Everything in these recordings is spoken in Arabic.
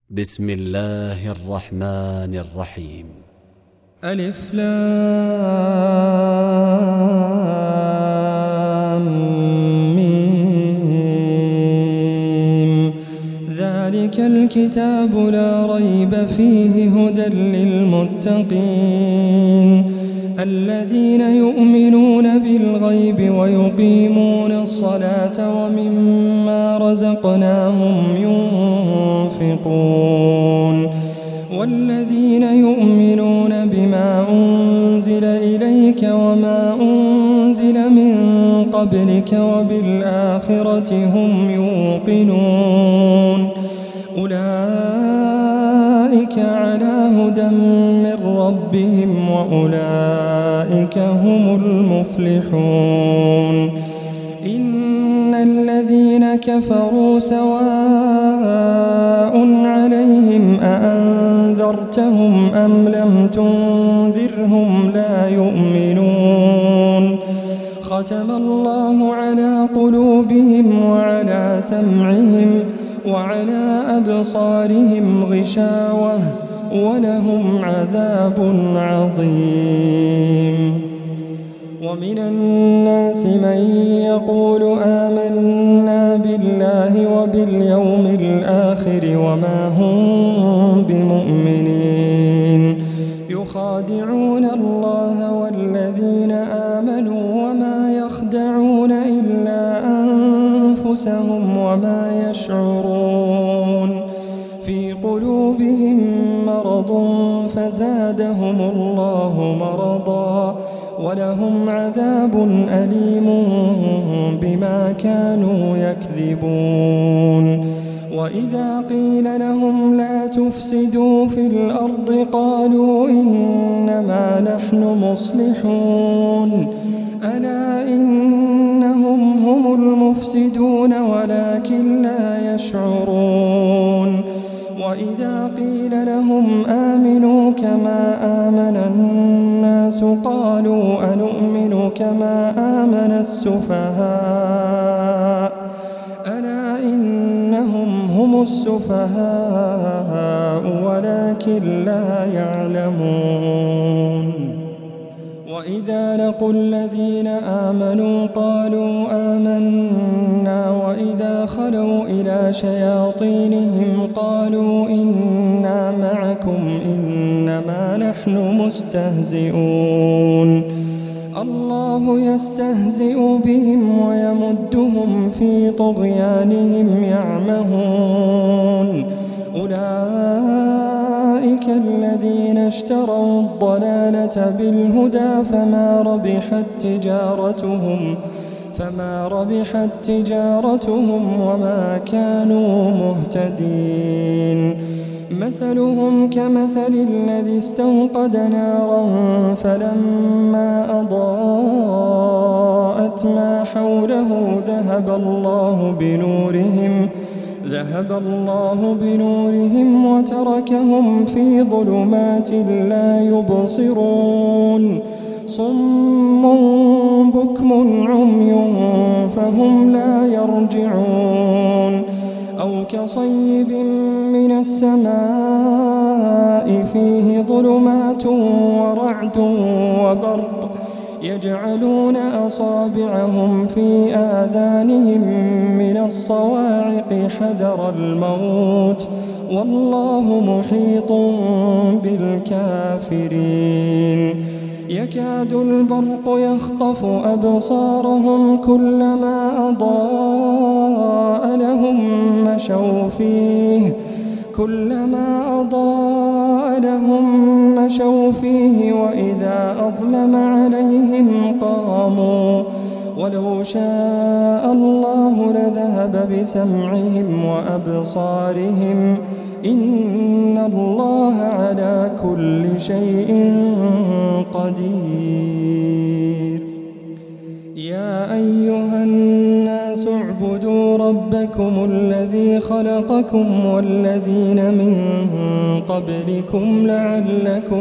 بسم الله الرحمن الرحيم. ألف لام ميم. ذلك الكتاب لا ريب فيه هدى للمتقين الذين يؤمنون بالغيب ويقيمون الصلاة ومما رزقناهم ينفقون والذين يؤمنون بما أنزل إليك وما أنزل من قبلك وبالآخرة هم يوقنون أولئك على هدى من ربهم وأولئك هم المفلحون. إن الذين كفروا سواء عليهم أأنذرتهم أم لم تنذرهم لا يؤمنون. ختم الله على قلوبهم وعلى سمعهم وعلى أبصارهم غشاوة ولهم عذاب عظيم. ومن الناس من يقول آمنا بالله وباليوم الآخر وما هم بمؤمنين يخادعون الله والذين آمنوا وما يخدعون إلا أنفسهم وما يشعرون. في قلوبهم مرض فزادهم الله مرضا ولهم عذاب أليم بما كانوا يكذبون. وإذا قيل لهم لا تفسدوا في الأرض قالوا إنما نحن مصلحون ألا إنهم هم المفسدون ولكن لا يشعرون. وإذا قيل لهم آمنوا كما آمن الناس قالوا أنؤمن كما آمن السفهاء ألا إنهم هم السفهاء ولكن لا يعلمون. وإذا لقوا الذين آمنوا قالوا آمنا وإذا خلوا إلى شياطينهم قالوا إنا معكم إنما نحن مستهزئون. الله يستهزئ بهم ويمدهم في طغيانهم يعمهون. أولئك الذين اشتروا الضلالة بالهدى فما ربحت تجارتهم وما كانوا مهتدين. مثلهم كمثل الذي استوقد نارا فلما أضاءت ما حوله ذهب الله بنورهم وتركهم في ظلمات لا يبصرون. صم بكم عمي فهم لا يرجعون. أو كصيب من السماء فيه ظلمات ورعد وبرق يجعلون أصابعهم في آذانهم من الصواعق حذر الموت والله محيط بالكافرين. يكاد البرق يخطف أبصارهم كلما أضاء لهم مشوا فيه وإذا أظلم عليهم قاموا. ولو شاء الله لذهب بسمعهم وأبصارهم إن الله على كل شيء قدير. يا أيها الناس اعبدوا ربكم الذي خلقكم والذين من قبلكم لعلكم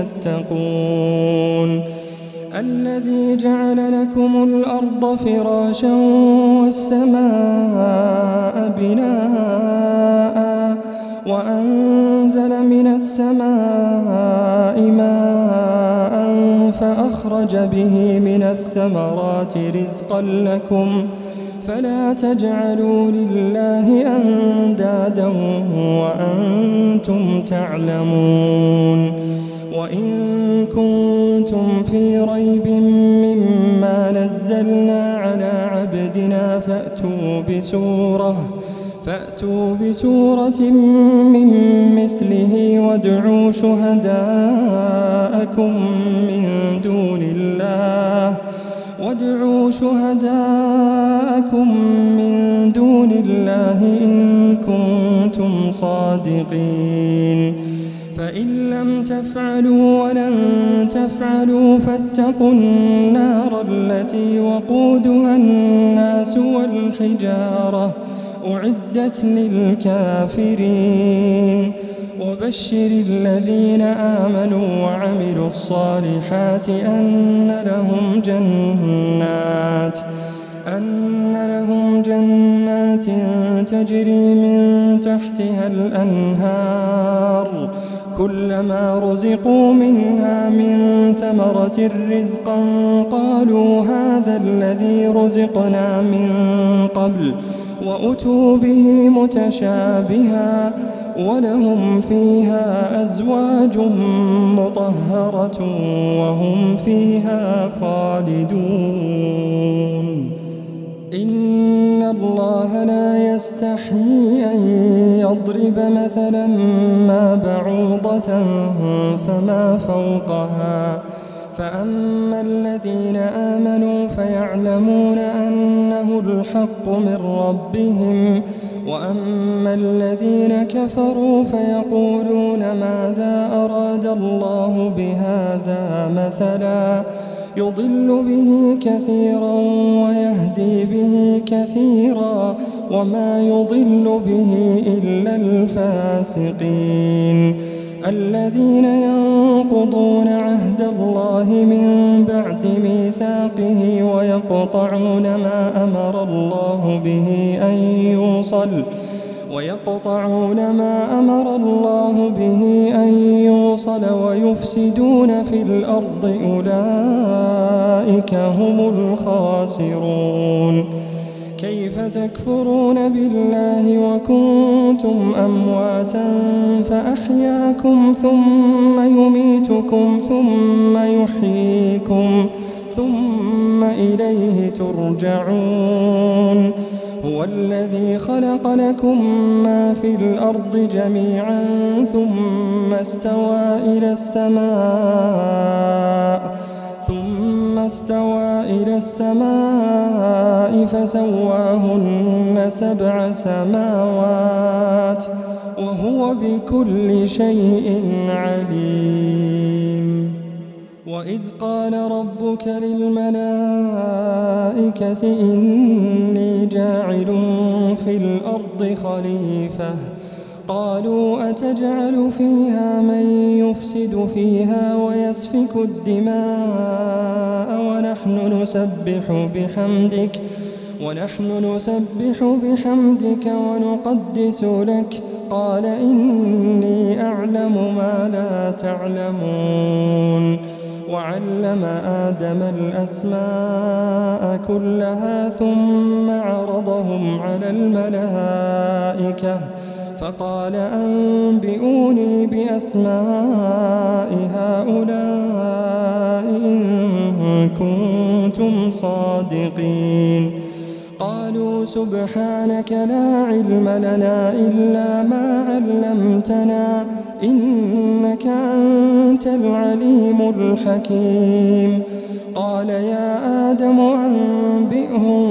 تتقون. الذي جعل لكم الأرض فراشا والسماء بناء وأنزل من السماء ماء فأخرج به من الثمرات رزقا لكم فلا تجعلوا لله أندادا وأنتم تعلمون وإن كنتم في ريب مما نزلنا على عبدنا فأتوا بسورة من مثله وادعوا شهداءكم من دون الله إن كنتم صادقين فإن لم تفعلوا ولن تفعلوا فاتقوا النار التي وقودها الناس والحجارة أعدت للكافرين وبشر الذين آمنوا وعملوا الصالحات أن لهم جنات تجري من تحتها الأنهار كلما رزقوا منها من ثمرة رزقا قالوا هذا الذي رزقنا من قبل وأتوا به متشابها ولهم فيها أزواج مطهرة وهم فيها خالدون إن الله لا يستحيي أن يضرب مثلا ما بعوضة فما فوقها فأما الذين آمنوا فيعلمون أنه الحق من ربهم وأما الذين كفروا فيقولون ماذا أراد الله بهذا مثلا يضل به كثيرا ويهدي به كثيرا وما يضل به إلا الفاسقين الذين ينقضون عهد الله من بعد ميثاقه ويقطعون ما أمر الله به أن يوصل ويفسدون في الأرض أولئك هم الخاسرون كيف تكفرون بالله وكنتم أمواتا فأحياكم ثم يميتكم ثم يحييكم ثم إليه ترجعون هو الذي خلق لكم ما في الأرض جميعا ثم استوى إلى السماء فسواهن 7 سماوات وهو بكل شيء عليم وإذ قال ربك للملائكة إني جاعل في الأرض خليفة قالوا أتجعل فيها من يفسد فيها ويسفك الدماء ونحن نسبح بحمدك ونقدس لك قال إني أعلم ما لا تعلمون وعلم آدم الأسماء كلها ثم عرضهم على الملائكة فقال أنبئوني بأسماء هؤلاء إن كنتم صادقين قالوا سبحانك لا علم لنا إلا ما علمتنا إنك أنت العليم الحكيم قال يا آدم أنبئهم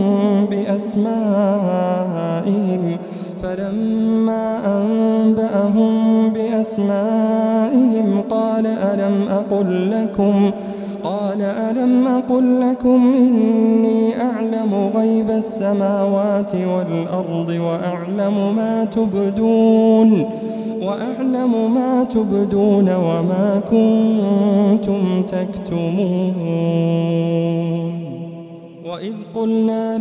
بأسمائهم فلما أنبأهم بأسمائهم قال ألم أقل لكم إني أعلم غيب السماوات والأرض وأعلم ما تبدون وما كنتم تكتمون وإذ قلنا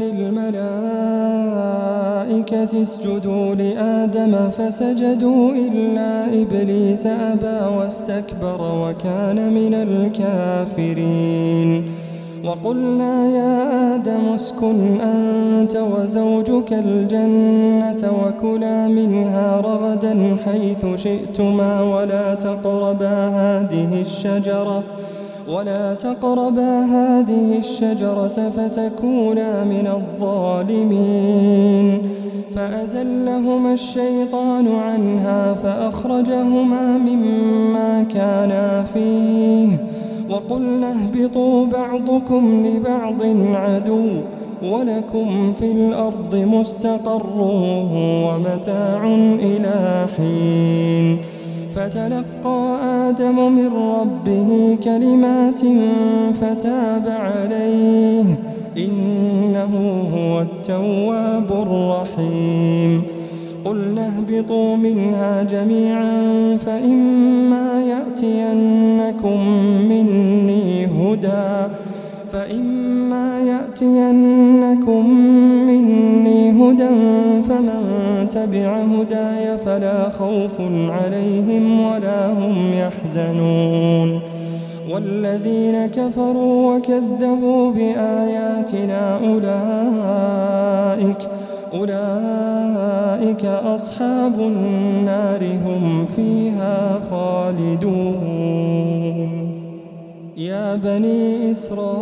للملائكة اسجدوا لآدم فسجدوا إلا إبليس أبى واستكبر وكان من الكافرين وقلنا يا آدم اسكن أنت وزوجك الجنة وكلا منها رغدا حيث شئتما ولا تقربا هذه الشجرة فتكونا من الظالمين فأزلهما الشيطان عنها فأخرجهما مما كانا فيه وقلنا اهبطوا بعضكم لبعض عدو ولكم في الأرض مستقر ومتاع إلى حين فتلقى آدم من ربه كلمات فتاب عليه إنه هو التواب الرحيم قلنا اهبطوا منها جميعا فإما يأتينكم مني هدى فمن تبع هداي فلا خوف عليهم ولا هم يحزنون والذين كفروا وكذبوا بآياتنا أولئك أصحاب النار هم فيها خالدون يا بني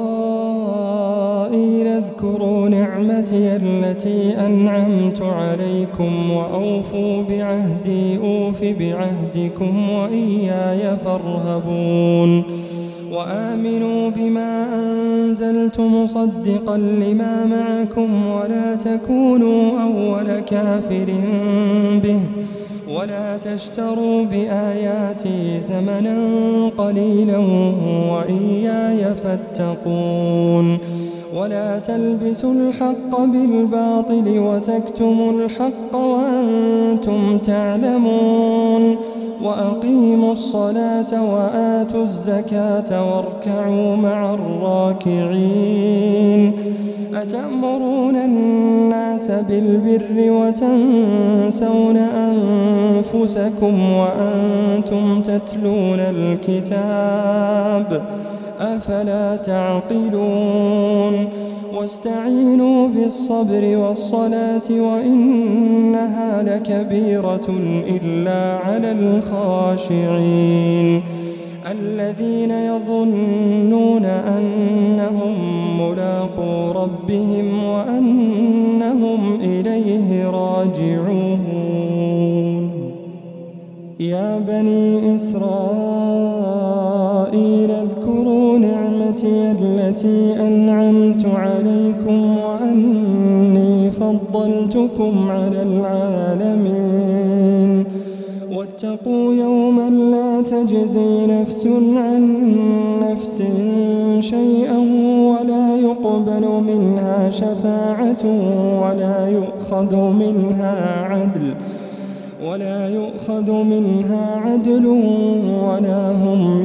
إسرائيل اذكروا نعمتي التي أنعمت عليكم وأوفوا بعهدي أوف بعهدكم وإياي فارهبون وآمنوا بما أنزلت مصدقا لما معكم ولا تكونوا أول كافر به ولا تشتروا بآياتي ثمنا قليلا وإياي فاتقون ولا تلبسوا الحق بالباطل وتكتموا الحق وأنتم تعلمون وأقيموا الصلاة وآتوا الزكاة واركعوا مع الراكعين أتأمرون الناس بالبر وتنسون أنفسكم وأنتم تتلون الكتاب أفلا تعقلون واستعينوا بالصبر والصلاة وإنها لكبيرة إلا على الخاشعين الذين يظنون أنهم ملاقو ربهم وأنهم إليه راجعون يا بني إسرائيل اذكروا نعمتي التي أنعمت عليكم وأني فضلتكم على العالمين واتقوا يوما لا تجزي نفس عن نفس شيئا ولا يقبل منها شفاعة ولا يؤخذ منها عدل ولا هم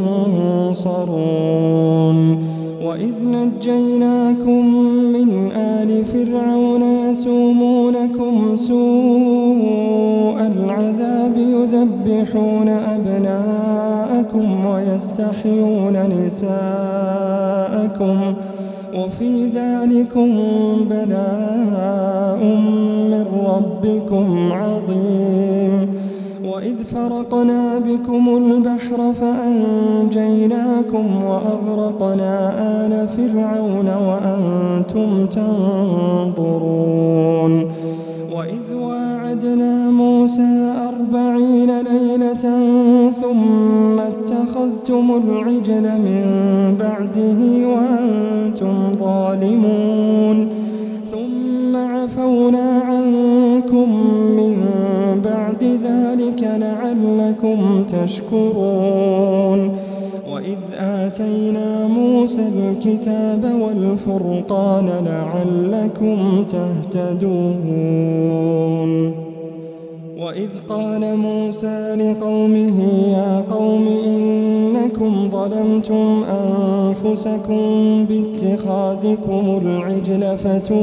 ينصرون وإذ نجيناكم من آل فرعون يسومونكم سوء العذاب يذبحون أبناءكم ويستحيون نساءكم وفي ذلكم بلاء من ربكم عظيم وإذ فرقنا بكم البحر فأنجيناكم وأغرقنا آل فرعون وأنتم تنظرون وإذ واعدنا موسى 40 ليلة ثم اتخذتم العجل من بعده وأنتم ظالمون ثم عفونا عنكم من بعد ذلك لعلكم تشكرون وإذ آتينا موسى الكتاب والفرقان لعلكم تهتدون وإذ قال موسى لقومه يا قوم إنكم ظلمتم أنفسكم باتخاذكم العجل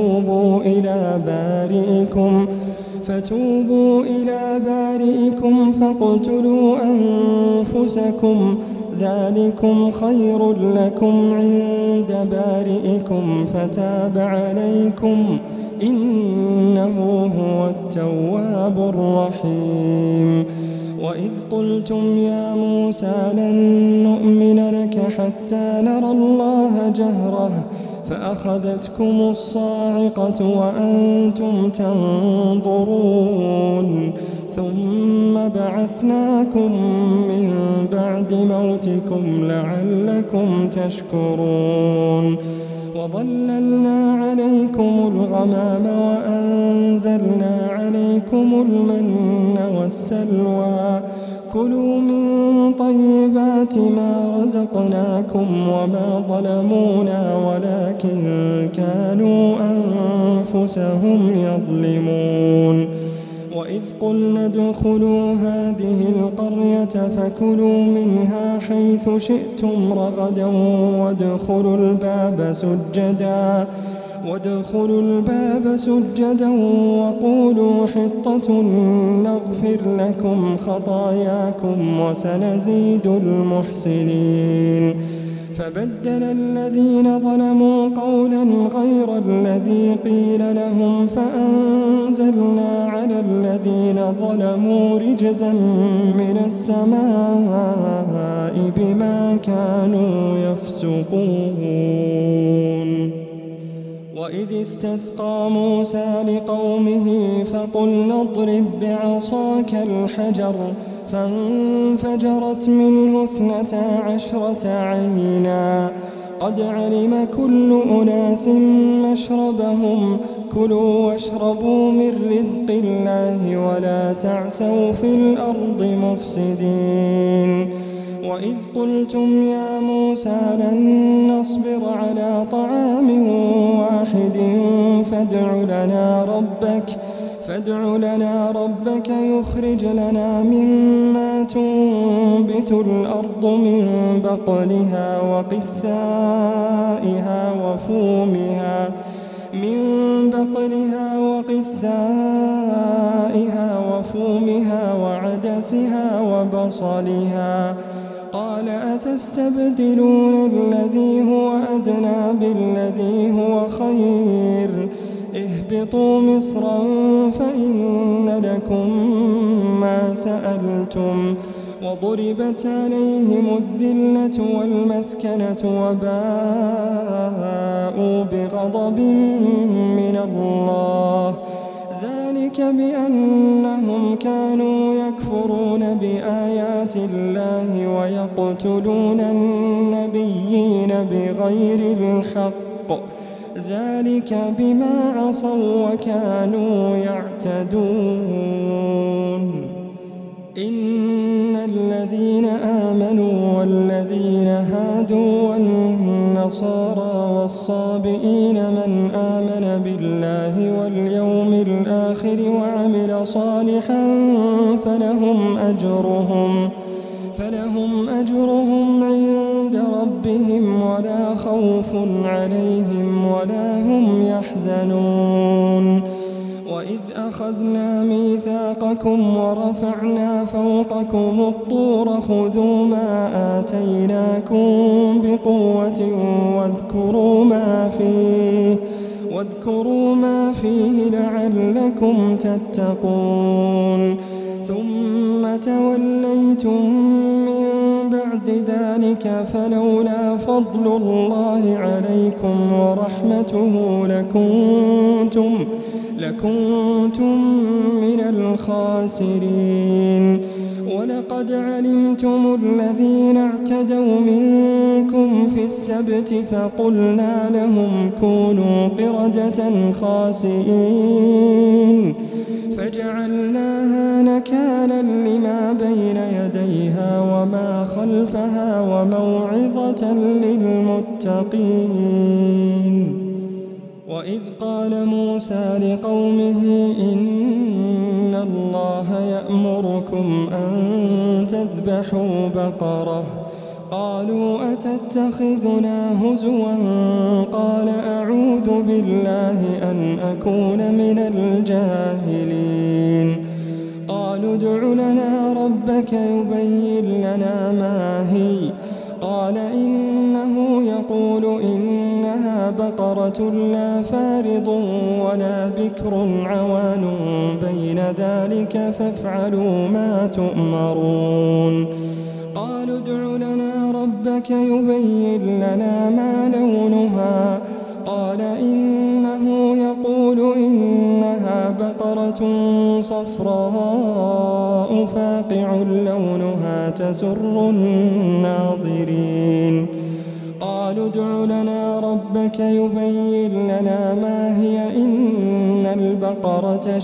فتوبوا إلى بارئكم فاقتلوا أنفسكم ذلكم خير لكم عند بارئكم فتاب عليكم إنه هو التواب الرحيم. وإذ قلتم يا موسى لن نؤمن لك حتى نرى الله جهرة فأخذتكم الصاعقة وأنتم تنظرون ثم بعثناكم من بعد موتكم لعلكم تشكرون. وظللنا عليكم الغمام وأنزلنا عليكم المن والسلوى كلوا من طيبات ما رزقناكم وما ظلمونا ولكن كانوا أنفسهم يظلمون. وإذ قلنا ادخلوا هذه القرية فكلوا منها حيث شئتم رغدا وادخلوا الباب سجدا وقولوا حطة نغفر لكم خطاياكم وسنزيد المحسنين. فبدل الذين ظلموا قولا غير الذي قيل لهم فأنزلنا على الذين ظلموا رجزا من السماء بما كانوا يفسقون. وإذ استسقى موسى لقومه فقلنا اضرب بعصاك الحجر فانفجرت منه 12 عينا قد علم كل أناس مشربهم كلوا واشربوا من رزق الله ولا تعثوا في الأرض مفسدين. وإذ قلتم يا موسى لن نصبر على طعام واحد فادع لنا ربك يخرج لنا مما تنبت الأرض من بقلها وفومها وعدسها وبصلها قال أتستبدلون الذي هو أدنى بالذي هو خير اهبطوا مصرا فإن لكم ما سألتم وضربت عليهم الذلة والمسكنة وباءوا بغضب من الله ذلك بأنهم كانوا يكفرون بآيات الله ويقتلون النبيين بغير الحق ذلك بما عصوا وكانوا يعتدون. إن الذين آمنوا والذين هادوا والنصارى والصابئين من آمن بالله واليوم الآخر وعمل صالحا فلهم أجرهم عند ربهم ولا خوف عليهم ولا هم يحزنون. وإذ أخذنا ميثاقكم ورفعنا فوقكم الطور خذوا ما آتيناكم بقوة واذكروا ما فيه لعلكم تتقون. ثم توليتم من بعد ذلك فلولا فضل الله عليكم ورحمته لكنتم من الخاسرين. ولقد علمتم الذين اعتدوا منكم في السبت فقلنا لهم كونوا قردة خاسئين فجعلناها نكالا لما بين يديها وما خلفها وموعظة للمتقين. وإذ قال موسى لقومه إن الله يأمركم أن تذبحوا بقرة. قالوا أتتخذنا هزوا؟ قال أعوذ بالله أن أكون من الجاهلين. قالوا ادع لنا ربك يبين لنا ما هي. قال إنه يقول إنها بقرة لا فارض ولا بكر عوان بين ذلك فافعلوا ما تؤمرون. قالوا ادع لنا ربك يبين لنا ما لونها. قال إنه يقول إنها بقرة صفراء فاقع لونها تسر الناظرين. قالوا ادع لنا ربك يبين لنا ما هي إن البقرة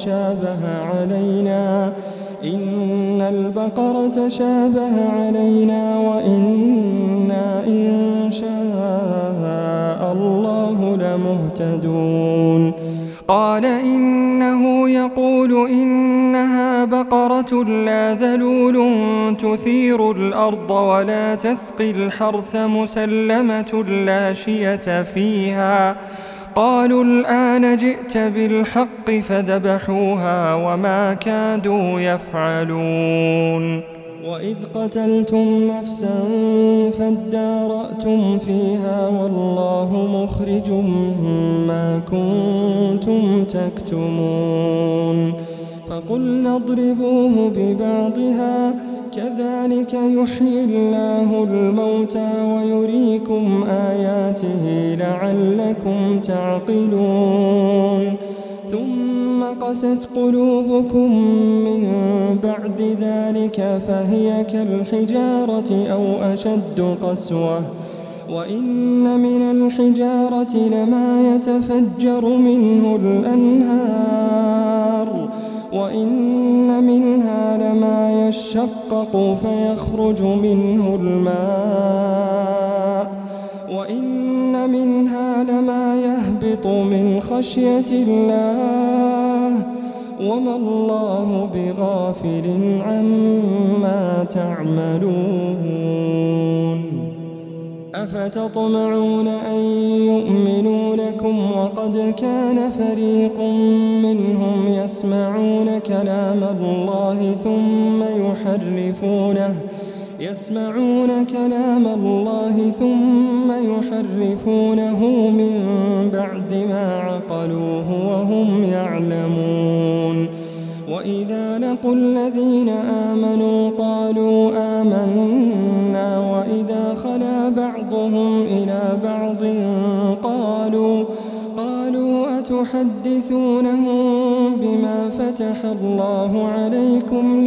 شابه علينا وإنا إن شاء الله لمهتدون. قال إنه يقول إنها بقرة لا ذلول تثير الأرض ولا تسقي الحرث مسلمة لا شية فيها. قالوا الآن جئت بالحق فذبحوها وما كادوا يفعلون. وإذ قتلتم نفسا فادارأتم فيها والله مخرج ما كنتم تكتمون. فقلنا اضربوه ببعضها كذلك يحيي الله الموتى ويريكم آياته لعلكم تعقلون. ثم قست قلوبكم من بعد ذلك فهي كالحجارة أو أشد قسوة. وإن من الحجارة لما يتفجر منه الأنهار وإن منها لما يشقق فيخرج منه الماء وإن منها لما يهبط من خشية الله وما الله بغافل عما تعملون. أفتطمعون أن يؤمنوا لكم وقد كان فريق منهم يسمعون كلام الله ثم يحرفونه من بعد ما عقلوه وهم يعلمون. وإذا لقوا الذين آمنوا قالوا آمنا وإذا خلا بعضهم إلى بعض قالوا أتحدثونهم بما فتح الله عليكم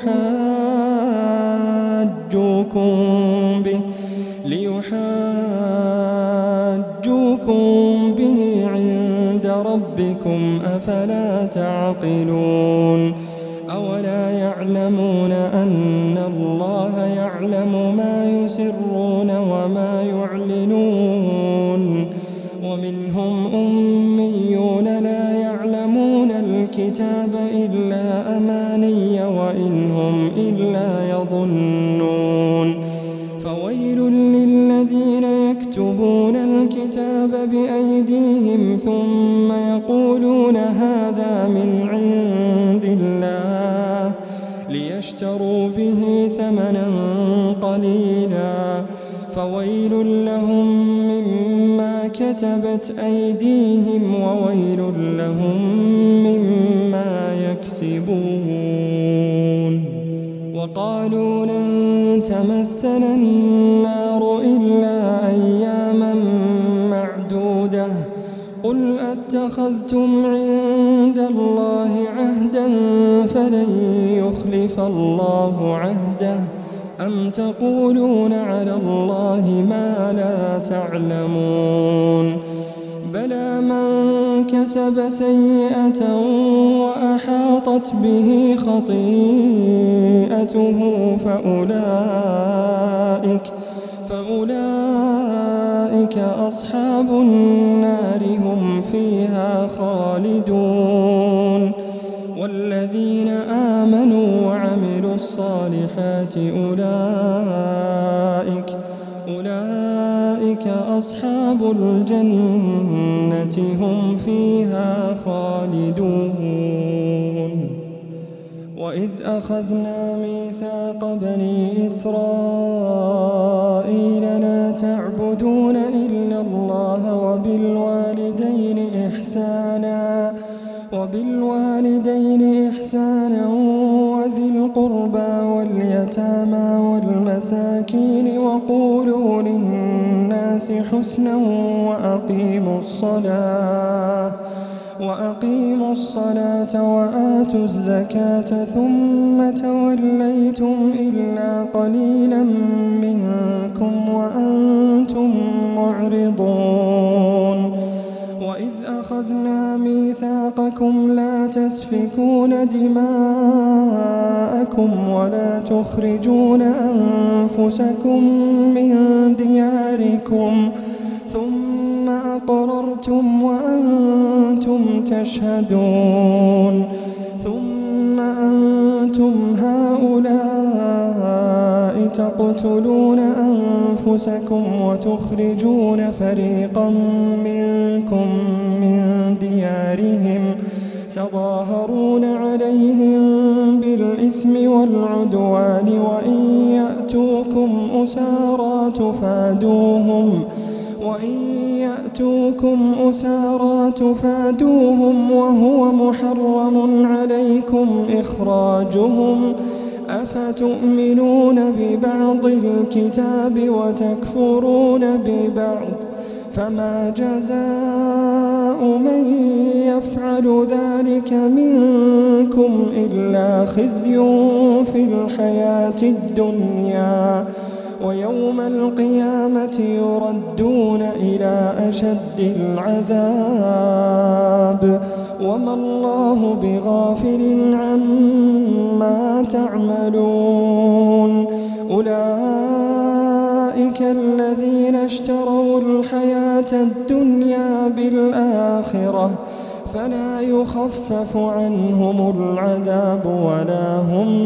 ليحاجوكم به عند ربكم أفلا تعقلون. أولا يعلمون أن الله يعلم ما يسرون وما يعلنون. ومنهم أميون لا يعلمون الكتاب إلا أماني وإن هم إلا يظنون. فويل للذين يكتبون الكتاب بأيديهم ثم يقولون هذا من عند الله ليشتروا به ثمنا قليلا فويل لهم مما كتبت أيديهم وويل لهم مما يكسبون. وقالوا لن تمسنا النار إلا أياما معدودة قل أتخذتم عند الله عهدا فلن يخلف الله عهده أم تقولون على الله ما لا تعلمون. بلى من كسب سيئة وأحاطت به خطيئته فأولئك أصحاب النار هم فيها خالدون. والذين آمنوا وعملوا الصالحات أولئك أصحاب الجنة هم فيها خالدون. وإذ أخذنا ميثاق بني إسرائيل لا تعبدون إلا الله وبالوالدين إحسانا وذي القربى واليتامى والمساكين وقولوا للناس حسنا وأقيموا الصلاة وآتوا الزكاة ثم توليتم إلا قليلا منكم وأنتم معرضون. وإذ أخذنا ميثاقكم لا تسفكون دماءكم ولا تخرجون أنفسكم من دياركم ثم أقررتم وأنتم تشهدون. ثم أنتم هؤلاء تقتلون أنفسكم وتخرجون فريقا منكم من ديارهم تظاهرون عليهم بالإثم والعدوان وإن يأتوكم أسارى تفادوهم وهو محرم عليكم إخراجهم أفتؤمنون ببعض الكتاب وتكفرون ببعض فما جزاء من يفعل ذلك منكم إلا خزي في الحياة الدنيا ويوم القيامة يردون إلى أشد العذاب وما الله بغافل عما تعملون. أولئك الذين اشتروا الحياة الدنيا بالآخرة فلا يخفف عنهم العذاب ولا هم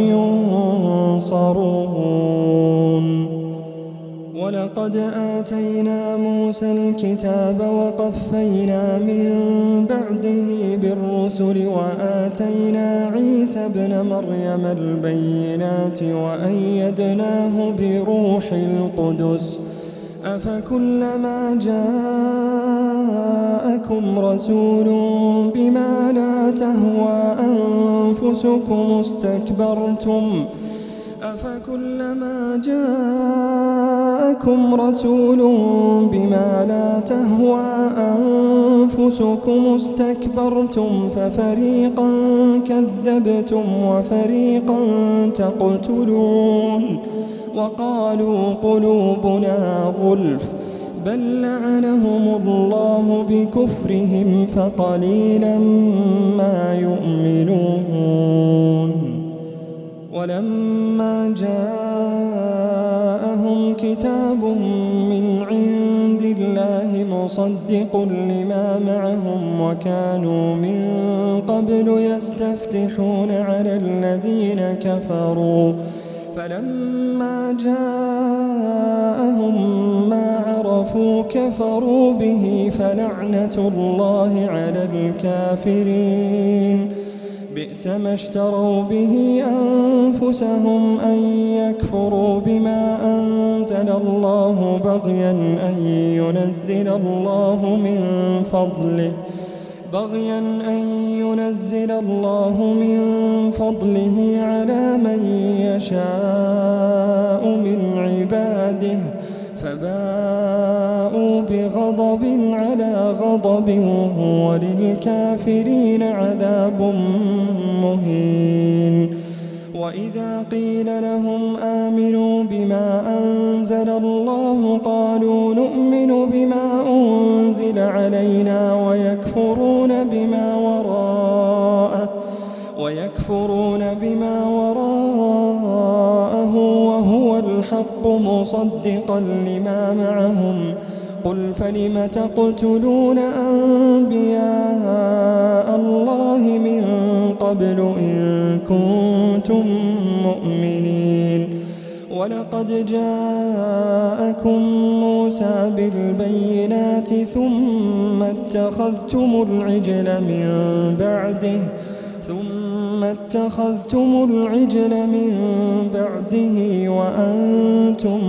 ينصرون. ولقد آتينا موسى الكتاب وقفينا من بعده بالرسل وآتينا عيسى ابن مريم البينات وأيدناه بروح القدس أفكلما جاءكم رسول بما لا تهوى أنفسكم استكبرتم ففريقا كذبتم وفريقا تقتلون. وقالوا قلوبنا غلف بل لعنهم الله بكفرهم فقليلا ما يؤمنون. ولما جاءهم كتاب من عند الله مصدق لما معهم وكانوا من قبل يستفتحون على الذين كفروا فلما جاءهم ما عرفوا كفروا به فلعنة الله على الكافرين. بئس ما اشتروا به أنفسهم أن يكفروا بما أنزل الله بغيا أن ينزل الله من فضله على من يشاء من عباده فباءوا بغضب على غضب وللكافرين عذاب مهين. وإذا قيل لهم آمنوا بما أنزل الله قالوا نؤمن بما أنزل علينا ويكفرون بما وراءه وهو الحق مصدقا لما معهم. قل فلم تقتلون أنبياء الله من قبل قبل إن كنتم مؤمنين ولقد جاءكم موسى بالبينات ثم اتخذتم العجل من بعده وأنتم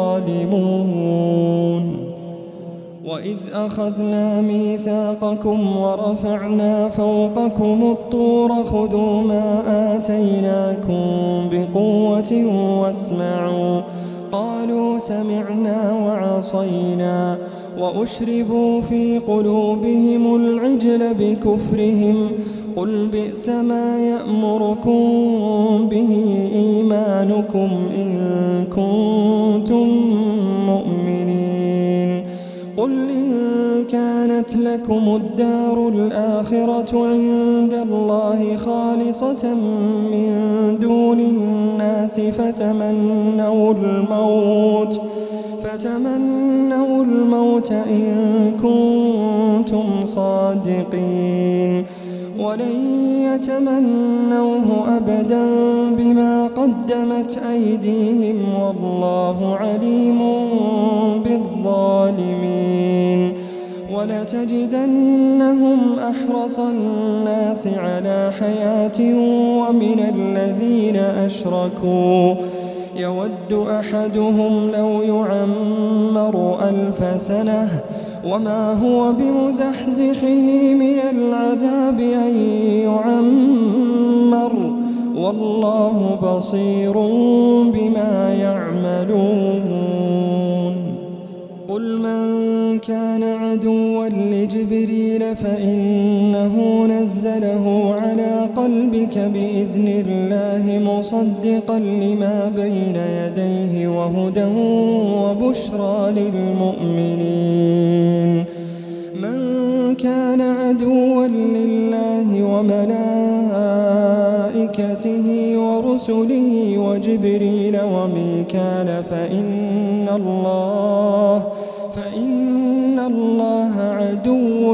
ظالمون وإذ أخذنا ميثاقكم ورفعنا فوقكم الطور خذوا ما آتيناكم بقوة واسمعوا قالوا سمعنا وعصينا وأشربوا في قلوبهم العجل بكفرهم قل بئس ما يأمركم به إيمانكم إن كنتم مؤمنين قل إن كانت لكم الدار الآخرة عند الله خالصة من دون الناس فتمنوا الموت إن كنتم صادقين ولن يتمنوه أبدا بما قدمت أيديهم والله عليم بالظالمين ولتجدنهم أحرص الناس على حياة ومن الذين أشركوا يود أحدهم لو يعمر 1000 سنة وما هو بمزحزحه من العذاب أن يعمر والله بصير بما يعملون قل من كان عدوا لجبريل فإنه نزله على قلبك بإذن الله مصدقا لما بين يديه وهدى وبشرى للمؤمنين من كان عدوا لله وملائكته ورسله وجبريل وميكال فإن الله عدو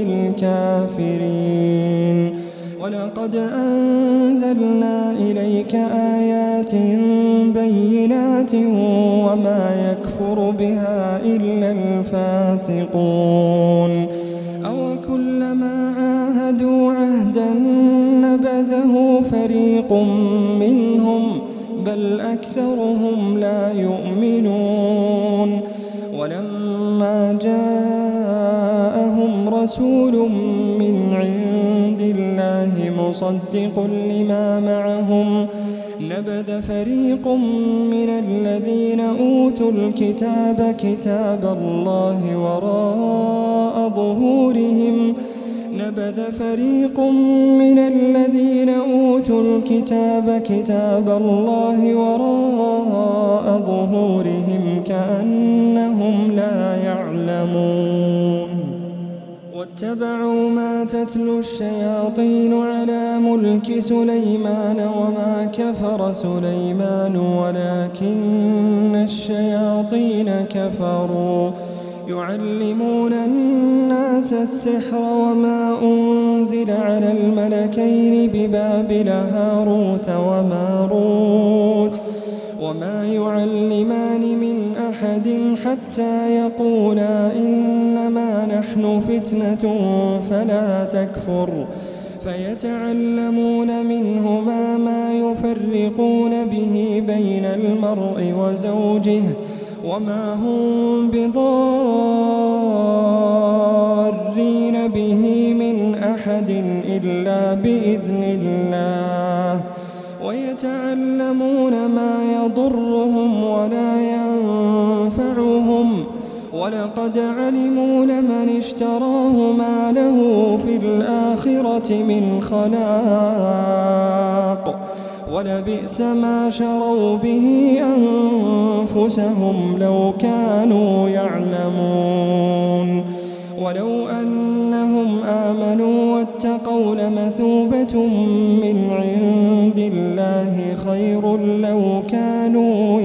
للكافرين ولقد أنزلنا إليك آيات بينات وما يكفر بها إلا الفاسقون أو كلما عاهدوا عهدا نبذه فريق منهم بل أكثرهم لا يؤمنون ولما جاءهم رسول من عند الله مصدق لما معهم نبذ فريق من الذين أوتوا الكتاب كتاب الله وراء ظهورهم كأنهم لا يعلمون واتبعوا ما تتلو الشياطين على ملك سليمان وما كفر سليمان ولكن الشياطين كفروا يعلمون الناس السحر وما أنزل على الملكين ببابل هاروت وماروت وما يعلمان من أحد حتى يقولا إنما نحن فتنة فلا تكفر فيتعلمون منهما ما يفرقون به بين المرء وزوجه وما هم بضارين به من أحد إلا بإذن الله ويتعلمون ما يضرهم ولا ينفعهم ولقد علموا لمن اشتراه ما له في الآخرة من خلاق ولبئس ما شروا به أنفسهم لو كانوا يعلمون ولو أنهم آمنوا واتقوا لمثوبة من عند الله خير لو كانوا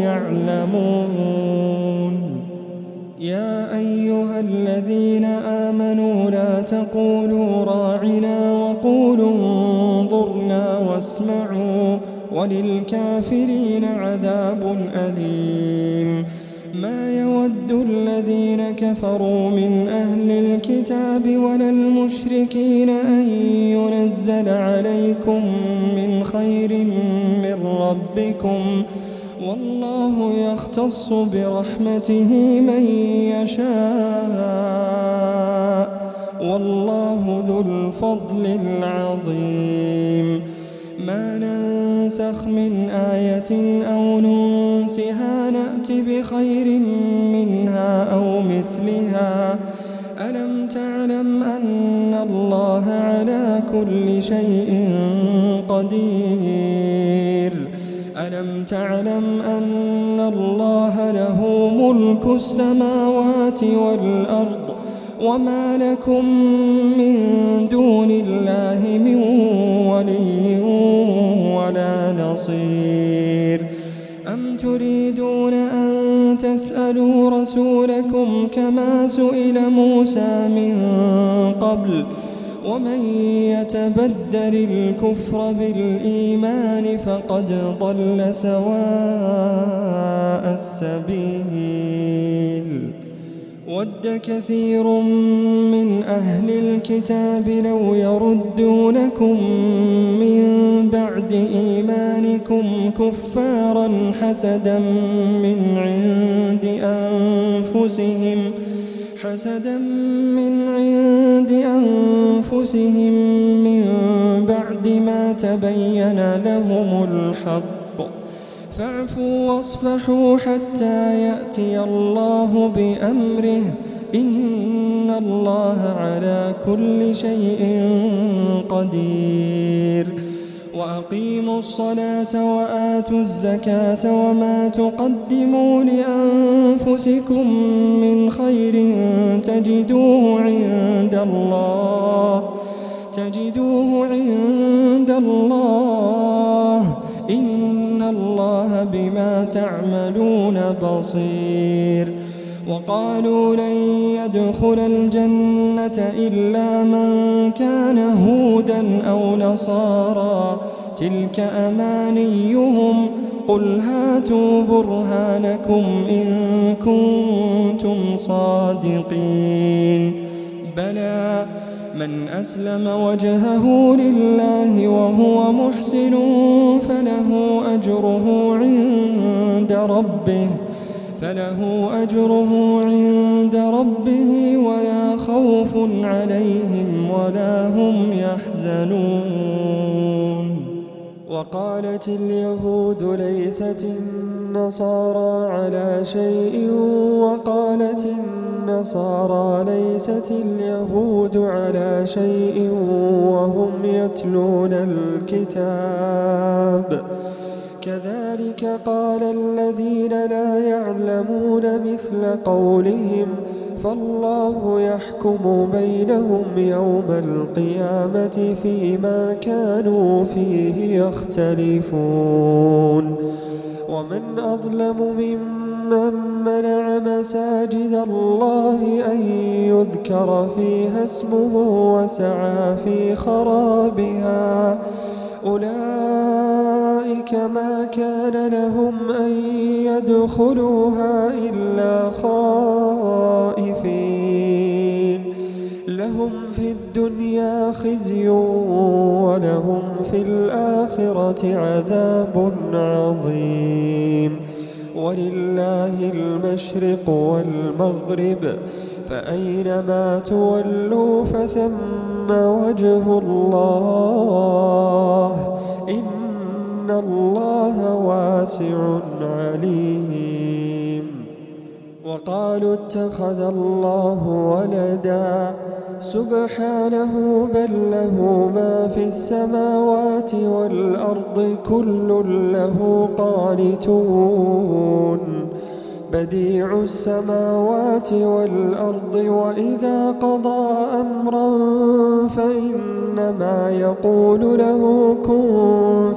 يعلمون يا أيها الذين آمنوا لا تقولوا راعنا وقولوا انظرنا واسمعوا وللكافرين عذاب أليم. ما يود الذين كفروا من أهل الكتاب ولا المشركين أن ينزل عليكم من خير من ربكم، والله يختص برحمته من يشاء، والله ذو الفضل العظيم. ما ننسخ من آية أو ننسها نأت بخير منها أو مثلها. ألم تعلم أن الله على كل شيء قدير؟ ألم تعلم أن الله له ملك السماوات والأرض وما لكم من دون الله من ولي ولا نصير؟ أم تريدون أن تسألوا رسولكم كما سئل موسى من قبل؟ ومن يتبدل الكفر بالإيمان فقد ضل سواء السبيل. ود كثير من أهل الكتاب لو يردونكم من بعد إيمانكم كفارا حسدا من عند أنفسهم من بعد ما تبين لهم الحق، فاعفوا واصفحوا حتى يأتي الله بأمره، إن الله على كل شيء قدير. وأقيموا الصلاة وآتوا الزكاة وما تقدموا لأنفسكم من خير تجدوه عند الله إن الله بما تعملون بصير. وقالوا لن يدخل الجنة إلا من كان هودا أو نصارى تلك أمانيهم قل هاتوا برهانكم إن كنتم صادقين. بلى من أسلم وجهه لله وهو محسن فله أجره عند ربه ولا خوف عليهم ولا هم يحزنون. وقالت اليهود ليست النصارى على شيء وقالت النصارى ليست اليهود على شيء وهم يتلون الكتاب. كذلك قال الذين لا يعلمون مثل قولهم فالله يحكم بينهم يوم القيامة فيما كانوا فيه يختلفون. ومن أظلم ممن منع مساجد الله أن يذكر فيها اسمه وسعى في خرابها أولئك ما كان لهم أن يدخلوها إلا خائفين لهم في الدنيا خزي ولهم في الآخرة عذاب عظيم. ولله المشرق والمغرب فأينما تولوا فثم وجه الله إن الله واسع عليم. وقالوا اتخذ الله ولدا سبحانه بل له ما في السماوات والأرض كل له قانتون. بديع السماوات والأرض وإذا قضى أمرا فإنما يقول له كن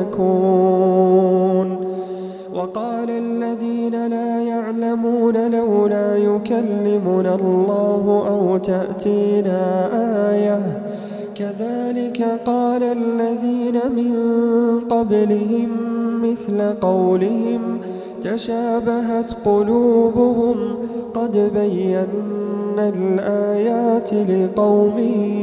فيكون. وقال الذين لا يعلمون لولا يكلمنا الله أو تأتينا آية كذلك قال الذين الذين من قبلهم مثل قولهم تشابهت قلوبهم قد بينا الآيات لقوم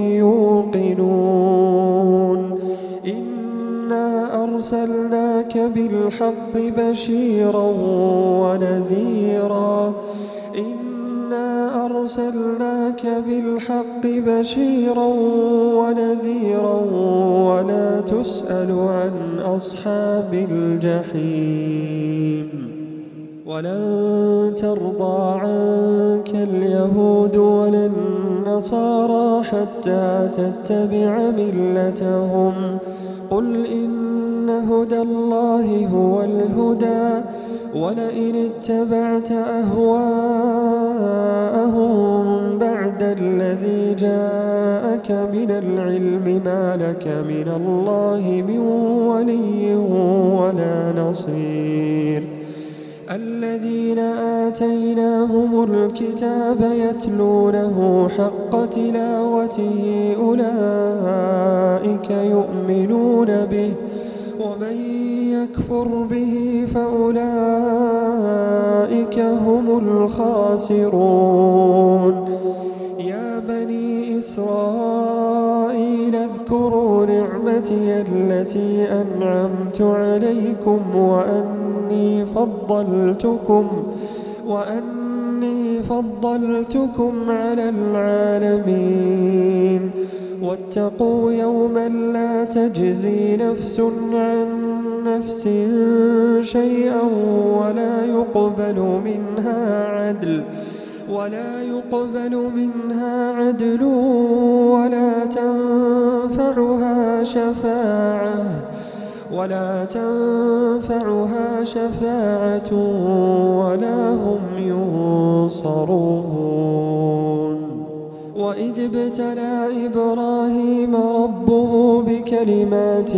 يوقنون إنا أرسلناك بالحق بشيرا ونذيرا إنا أرسلناك بالحق بشيرا ونذيرا ولا تسأل عن أصحاب الجحيم ولن ترضى عنك اليهود ولا النصارى حتى تتبع ملتهم قل إن هدى الله هو الهدى ولئن اتبعت أهواءهم بعد الذي جاءك من العلم ما لك من الله من ولي ولا نصير الذين آتيناهم الكتاب يتلونه حق تلاوته أولئك يؤمنون به ومن يكفر به فأولئك هم الخاسرون يا بني إسرائيل اذكروا نعمتي التي أنعمت عليكم وأني فضلتكم على العالمين واتقوا يوما لا تجزي نفس عن نفس شيئا ولا يقبل منها عدل ولا تنفعها شفاعة ولا هم ينصرون وإذ ابتلى إبراهيم ربه بكلمات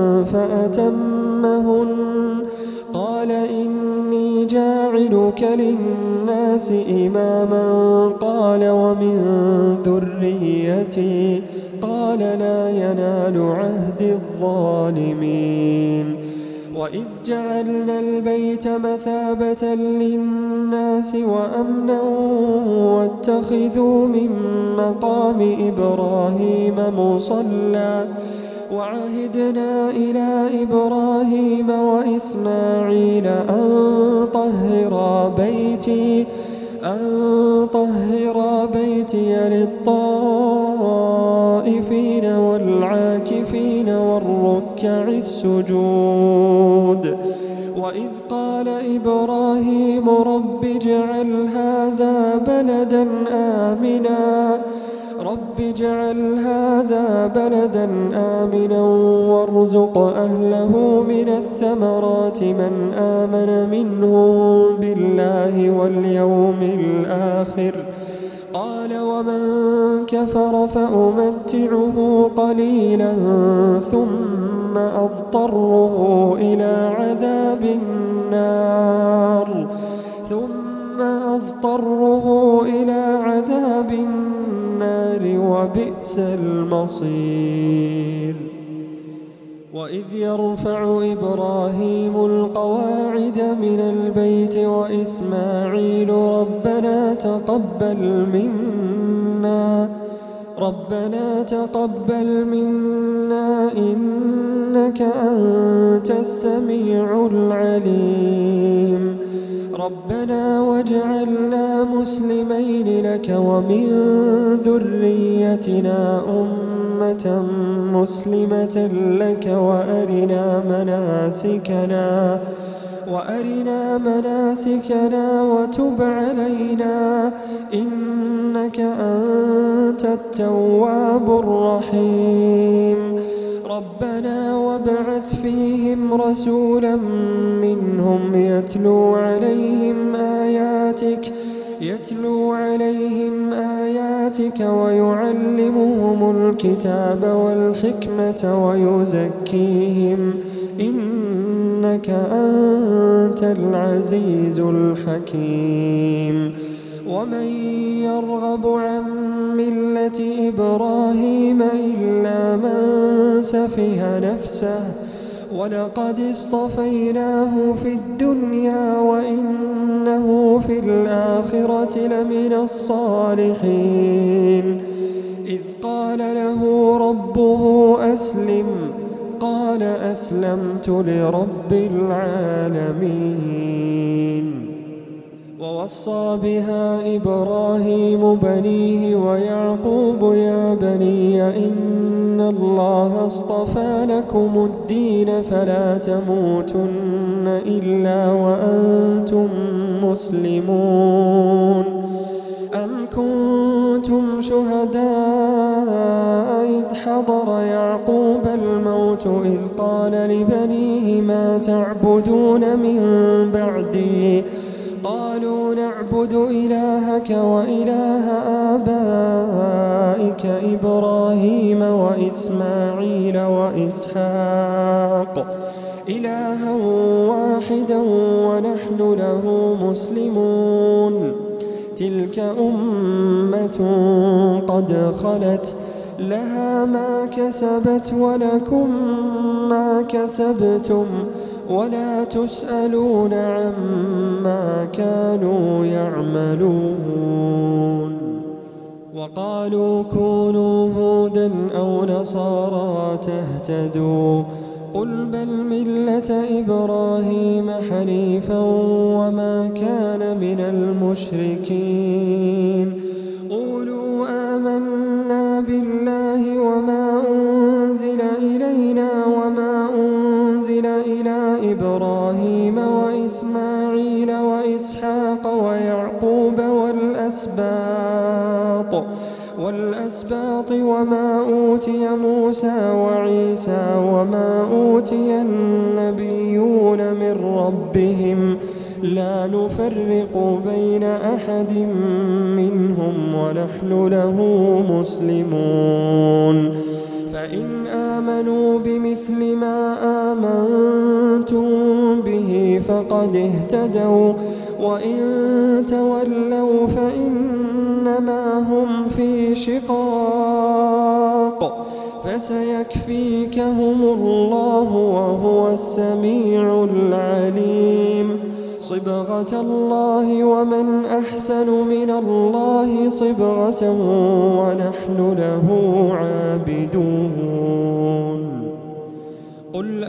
فأتمهن قال إني جاعلك للناس إماما قال ومن ذريتي قال لا ينال عهد الظالمين وإذ جعلنا البيت مثابة للناس وأمنا واتخذوا من مقام إبراهيم مصلى وعهدنا إلى إبراهيم وإسماعيل أن طهرا بيتي للطائفين والعاكفين والركع السجود وإذ قال إبراهيم رب اجعل هذا بلدا آمنا وارزق أهله من الثمرات من آمن منهم بالله واليوم الآخر قال ومن كفر فأمتعه قليلا ثم أضطره إلى عذاب النار وبئس المصير وإذ يرفع إبراهيم القواعد من البيت وإسماعيل ربنا تقبل منا إنك أنت السميع العليم ربنا واجعلنا مسلمين لك ومن ذريتنا أمة مسلمة لك وأرنا مناسكنا وتب علينا إنك أنت التواب الرحيم ربنا وابعث فيهم رسولا منهم يتلو عليهم آياتك ويعلمهم الكتاب والحكمة ويزكيهم إنك أنت العزيز الحكيم ومن يرغب عن ملة إبراهيم إلا من سفه نفسه ولقد اصطفيناه في الدنيا وإنه في الآخرة لمن الصالحين إذ قال له ربه أسلم قال أسلمت لرب العالمين ووصى بها إبراهيم بنيه ويعقوب يا بني إن الله اصطفى لكم الدين فلا تموتن إلا وأنتم مسلمون أم كنتم شهداء إذ حضر يعقوب الموت إذ قال لبنيه ما تعبدون من بعدي قالوا نعبد إلهك وإله آبائك إبراهيم وإسماعيل وإسحاق إلها واحدا ونحن له مسلمون تلك أمة قد خلت لها ما كسبت ولكم ما كسبتم ولا تسألون عما كانوا يعملون وقالوا كونوا هودا أو نصارى تهتدوا قل بل ملة إبراهيم حنيفا وما كان من المشركين قولوا آمنا بالله وما أنزل إلينا وما أنزل إلى إبراهيم وإسماعيل وإسحاق ويعقوب والأسباط وما أوتي موسى وعيسى وما أوتي النبيون من ربهم لا نفرق بين أحد منهم ونحن له مسلمون فإن آمنوا بمثل ما آمنتم به فقد اهتدوا وإن تولوا فإنما هم في شقاق فسيكفيكهم الله وهو السميع العليم صبغة الله ومن أحسن من الله صبغة ونحن له عابدون قل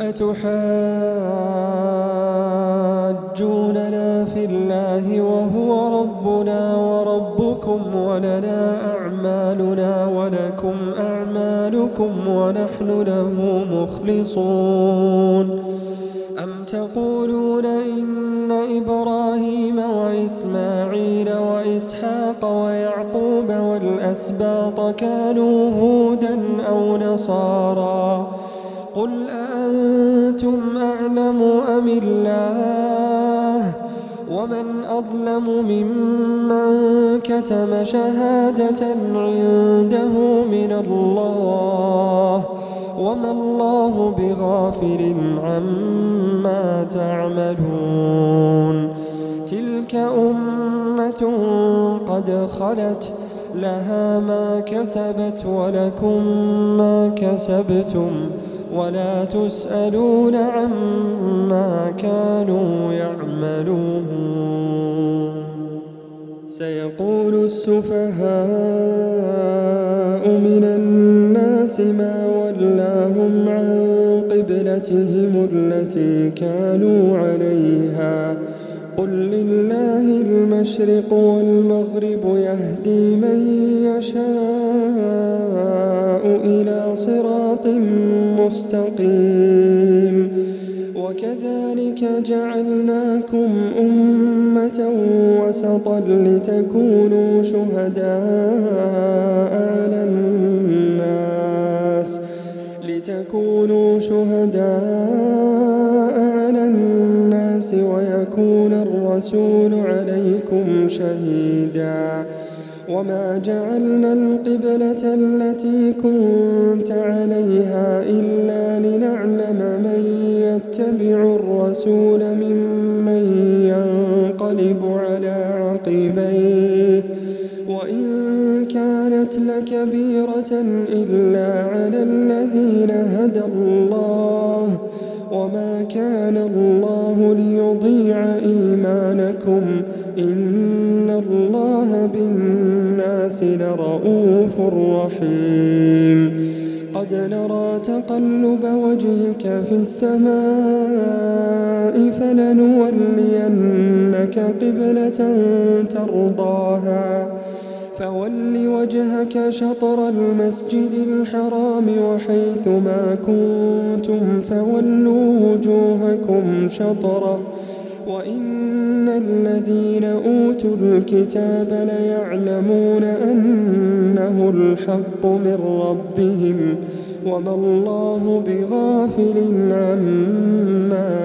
أتحاجوننا في الله وهو ربنا وربكم ولنا أعمالنا ولكم أعمالكم ونحن له مخلصون أم تقولون إن إبراهيم وإسماعيل وإسحاق ويعقوب والأسباط كانوا هودا أو نصارى قل أأنتم أعلم أم الله ومن أظلم ممن كتم شهادة عنده من الله وما الله بغافل عما تعملون تلك أمة قد خلت لها ما كسبت ولكم ما كسبتم ولا تسألون عما كانوا يعملون سيقول السفهاء من الناس ما ولاهم عن قبلتهم التي كانوا عليها قل لله المشرق والمغرب يهدي من يشاء إلى صراط مستقيم وكذلك جعلناكم أمة وسطا لتكونوا شهداء على الناس ويكون الرسول عليكم شهيدا وما جعلنا القبلة التي كنت عليها إلا لنعلم من يتبع الرسول ممن ينقلب على عقبيه وإن كانت لكبيرة إلا على الذين هدى الله وما كان الله ليضيع إيمانكم إن الله بالناس لرءوف رحيم قد نرى تقلب وجهك في السماء فلنولينك قبلة ترضاها فول وجهك شطر المسجد الحرام وحيث ما كنتم فولوا وجوهكم شطره وإن الذين أوتوا الكتاب ليعلمون أنه الحق من ربهم وما الله بغافل عما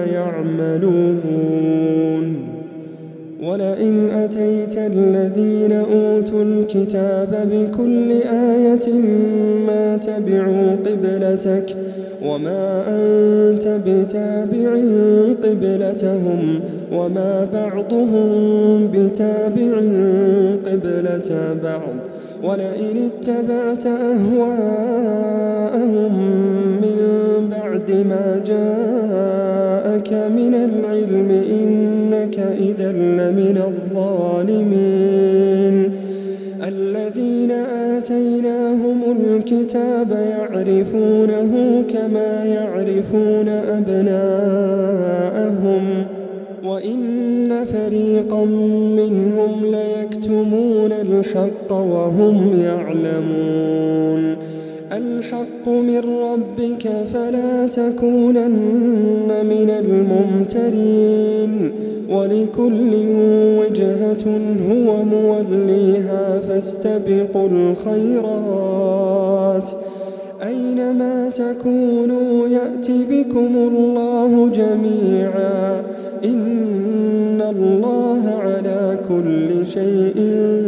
يعملون ولئن أتيت الذين أوتوا الكتاب بكل آية ما تبعوا قبلتك وما أنت بتابع قبلتهم وما بعضهم بتابع قبلة بعض ولئن اتبعت أهواءهم من بعد ما جاءك من العلم إنك إذا لمن الظالمين الذين آتيناهم الكتاب يعرفونه كما يعرفون أبناءهم وإن فريقا منهم ليكتمون الحق وهم يعلمون الحق من ربك فلا تكونن من الممترين ولكل وجهة هو موليها فاستبقوا الخيرات أينما تكونوا يأت بكم الله جميعا إن الله على كل شيء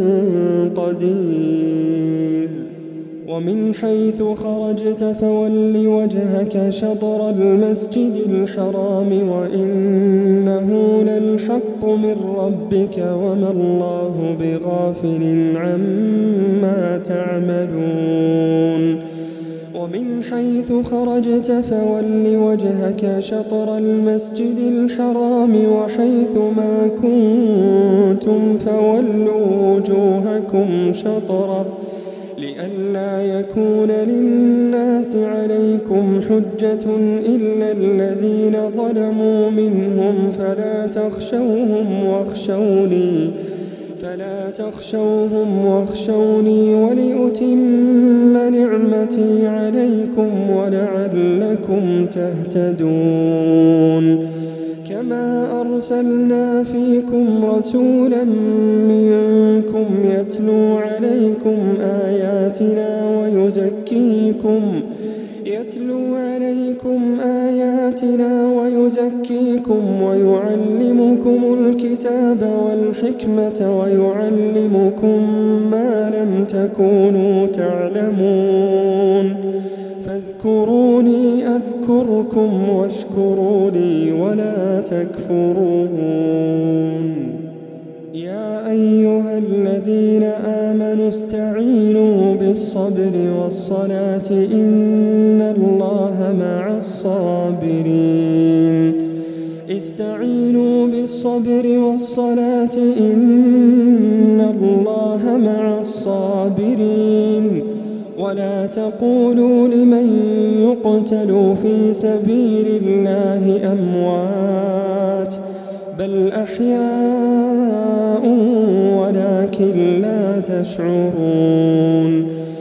قدير ومن حيث خرجت فول وجهك شطر المسجد الحرام وإنه للحق من ربك وما الله بغافل عما تعملون ومن حيث خرجت فول وجهك شطر المسجد الحرام وحيث ما كنتم فولوا وجوهكم شطره لئلا يكون للناس عليكم حجة إلا الذين ظلموا منهم فلا تخشوهم واخشوني ولأتم نعمتي عليكم ولعلكم تهتدون كما أرسلنا فيكم رسولا منكم يتلو عليكم آياتنا ويزكيكم ويعلمكم الكتاب والحكمة ويعلمكم ما لم تكونوا تعلمون فاذكروني أذكركم واشكروا لي ولا تكفرون يا أيها الذين آمنوا استعينوا بالصبر والصلاة إن الله مع الصابرين استعينوا بالصبر والصلاة إن الله مع الصابرين ولا تقولوا لمن يقتل في سبيل الله أموات بل أحياء ولكن لا تشعرون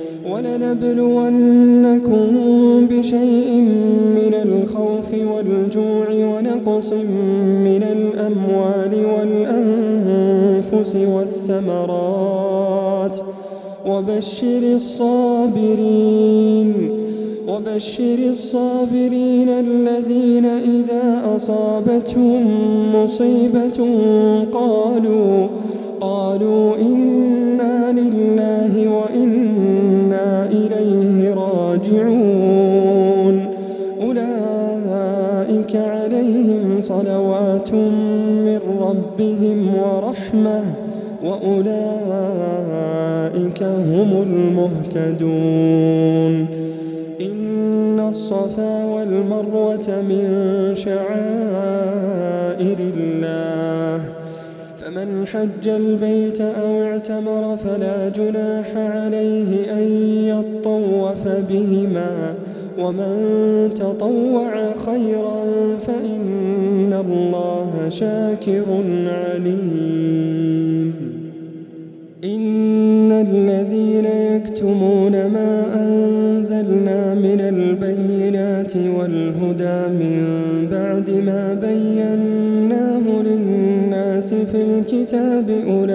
ولنبلونكم بشيء من الخوف والجوع ونقص من الأموال والأنفس والثمرات وبشر الصابرين الذين إذا أصابتهم مصيبة قالوا إنا لله وإنا إليه راجعون أولئك عليهم صلوات من ربهم ورحمة وأولئك هم المهتدون. إن الصفا والمروة من شعائر الله، فمن حج البيت أو اعتمر فلا جناح عليه أن يطوف بهما، ومن تطوع خيرا فإن الله شاكر عليم. إن الذين يكتمون ما أنزلنا من البينات والهدى من بعد ما بيناه للناس في الكتاب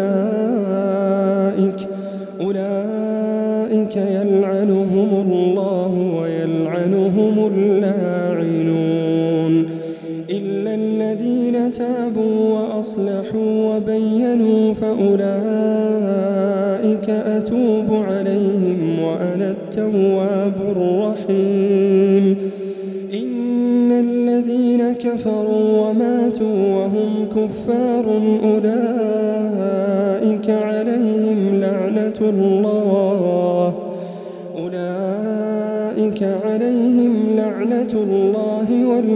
أولئك يلعنهم الله ويلعنهم اللاعنون، إلا الذين تابوا وأصلحوا وبينوا فأولئك أتوب عليهم وأنا التواب الرحيم. إن الذين كفروا وماتوا وهم كفار أولئك عليهم لعنة الله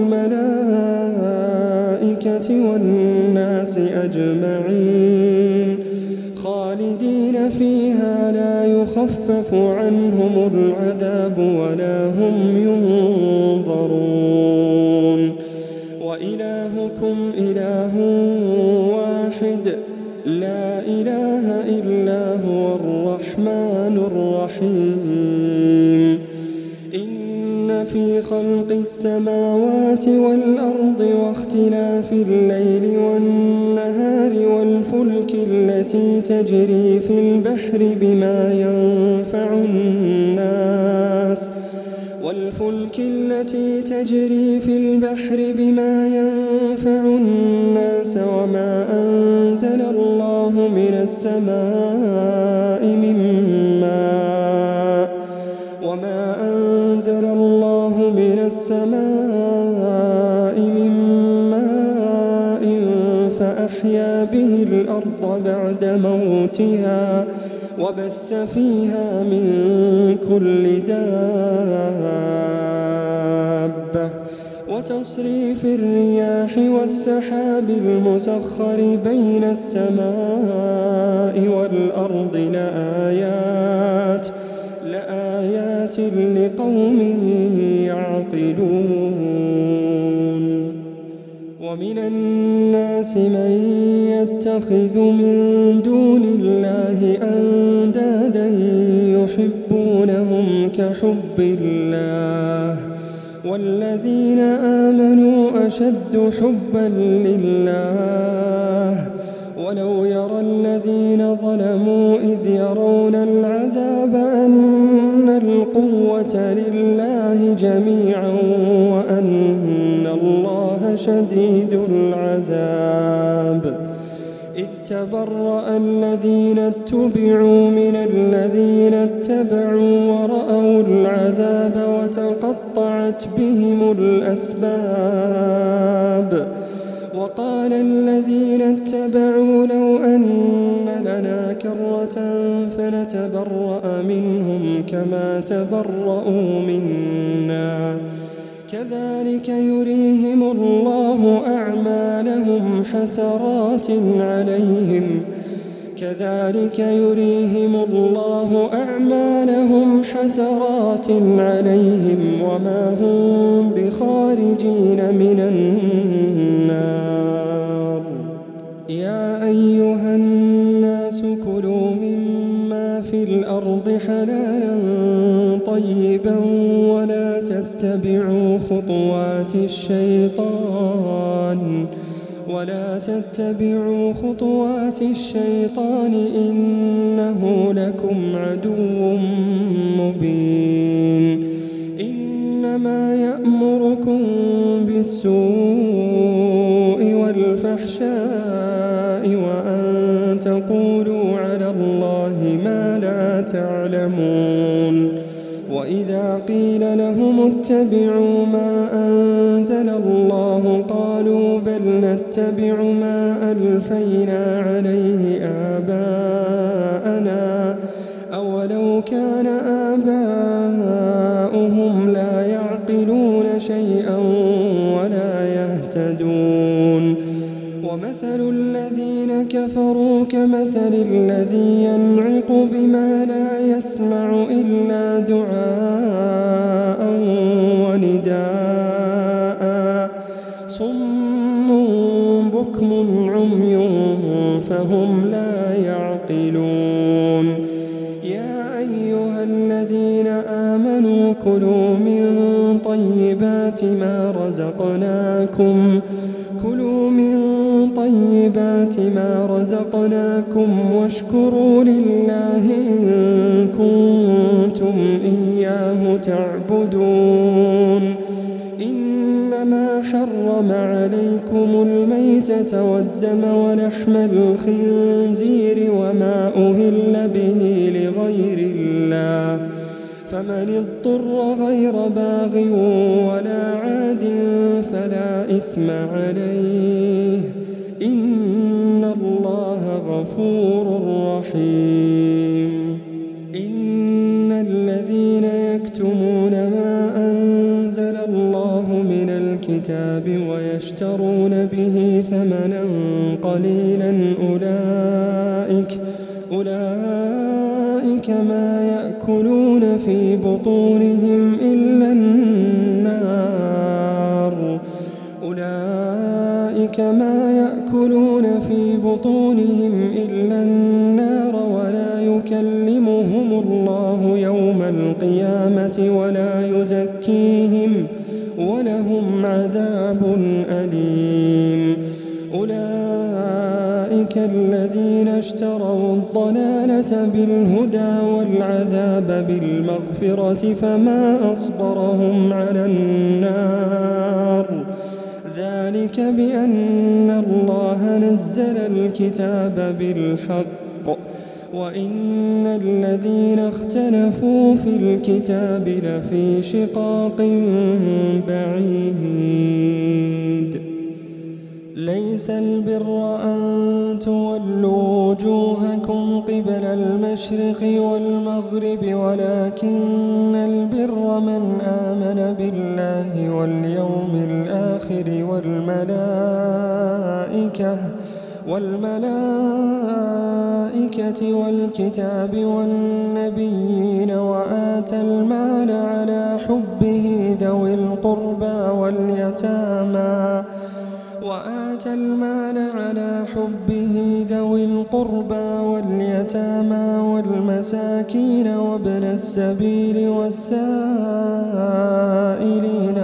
والملائكة والناس أجمعين، خالدين فيها لا يخفف عنهم العذاب ولا هم ينظرون. وإلهكم إله واحد لا إله إلا هو الرحمن الرحيم. إن في خلق السماوات والأرض واختلاف الليل والنهار والفلك التي تجري في البحر بما ينفع الناس وما أنزل الله من السماء من ماء فأحيا به الأرض بعد موتها وبث فيها من كل دابة، وتصريف الرياح والسحاب المسخر بين السماء والأرض لآيات لقوم يعقلون. ومن الناس من يتخذ من دون الله أندادا يحبونهم كحب الله، والذين آمنوا أشد حبا لله. ولو يرى الذين ظلموا إذ يرون العذاب أن القوة لله جميعا وأن الله شديد العذاب. إذ تبرأ الذين اتبعوا من الذين اتبعوا ورأوا العذاب وتقطعت بهم الأسباب. وقال الذين اتبعوا لو أن لنا كرة فنتبرأ منهم كما تبرأوا منا، كذلك يريهم الله أعمالهم حسرات عليهم وما هم بخارجين من النار. يا أيها الناس كلوا مما في الأرض حلالا طيبا ولا تتبعوا خطوات الشيطان إنه لكم عدو مبين. إنما يأمركم بالسوء والفحشاء وأن تقولوا على الله ما لا تعلمون. وإذا قيل لهم اتبعوا ما أنزل الله قالوا بل نتبع ما ألفينا عليه آباءنا أولو كان آباؤهم لا يعقلون شيئا ولا يهتدون ومثل الذين كفروا كمثل الذي ينعق بما لا يسمع إلا دعاء ونداء صم بكم عمي فهم لا يعقلون يا أيها الذين آمنوا كلوا من طيبات ما رزقناكم واشكروا لله إن كنتم إياه تعبدون إنما حرم عليكم الميتة والدم ولحم الخنزير وما أهل به لغير الله فمن اضطر غير باغ ولا عاد فلا إثم عليه إن الله غفور رحيم إن الذين يكتمون ما أنزل الله من الكتاب ويشترون به ثمنا قليلا أولئك ما يأكلون في بطونهم إلا النار ولا يكلمهم الله يوم القيامة ولا يزكيهم ولهم عذاب أليم أولئك الذين اشتروا الضلالة بالهدى والعذاب بالمغفرة فما أصبرهم على النار ذلك بأن الله نزل الكتاب بالحق وإن الذين اختلفوا في الكتاب لفي شقاق بعيد ليس البر أن تولوا وجوهكم قبل المشرق والمغرب ولكن البر من آمن بالله واليوم الآخر والملائكة والكتاب والنبيين وآتى المال على حبه ذوي القربى واليتامى والمساكين وابن السبيل والسائلين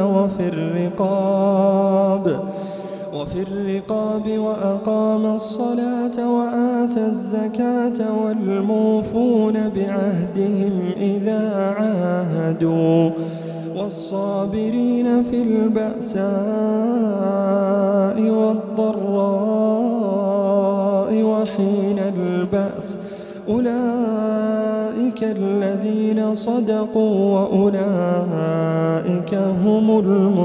وفي الرقاب وأقام الصلاة وآتى الزكاة والموفون بعهدهم إذا عاهدوا والصابرين في البأساء والضراء وحين البأس أولئك الذين صدقوا وأولئك هم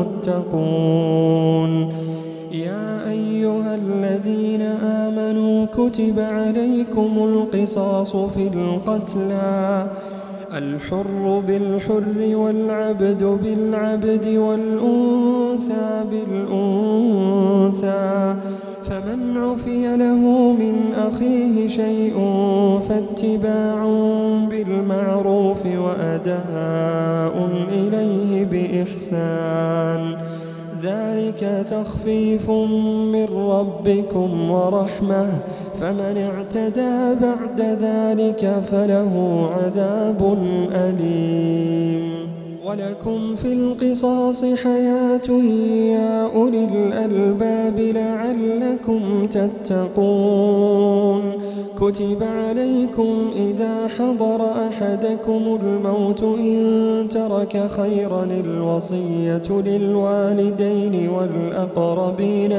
المتقون يا أيها الذين آمنوا كتب عليكم القصاص في القتلى الحر بالحر والعبد بالعبد والأنثى بالأنثى فمن عفي له من أخيه شيء فاتباع بالمعروف وأداء إليه بإحسان ذلك تخفيف من ربكم ورحمة فمن اعتدى بعد ذلك فله عذاب أليم ولكم في القصاص حياة يا أولي الألباب لعلكم تتقون كتب عليكم إذا حضر أحدكم الموت إن ترك خيرا الوصية للوالدين والأقربين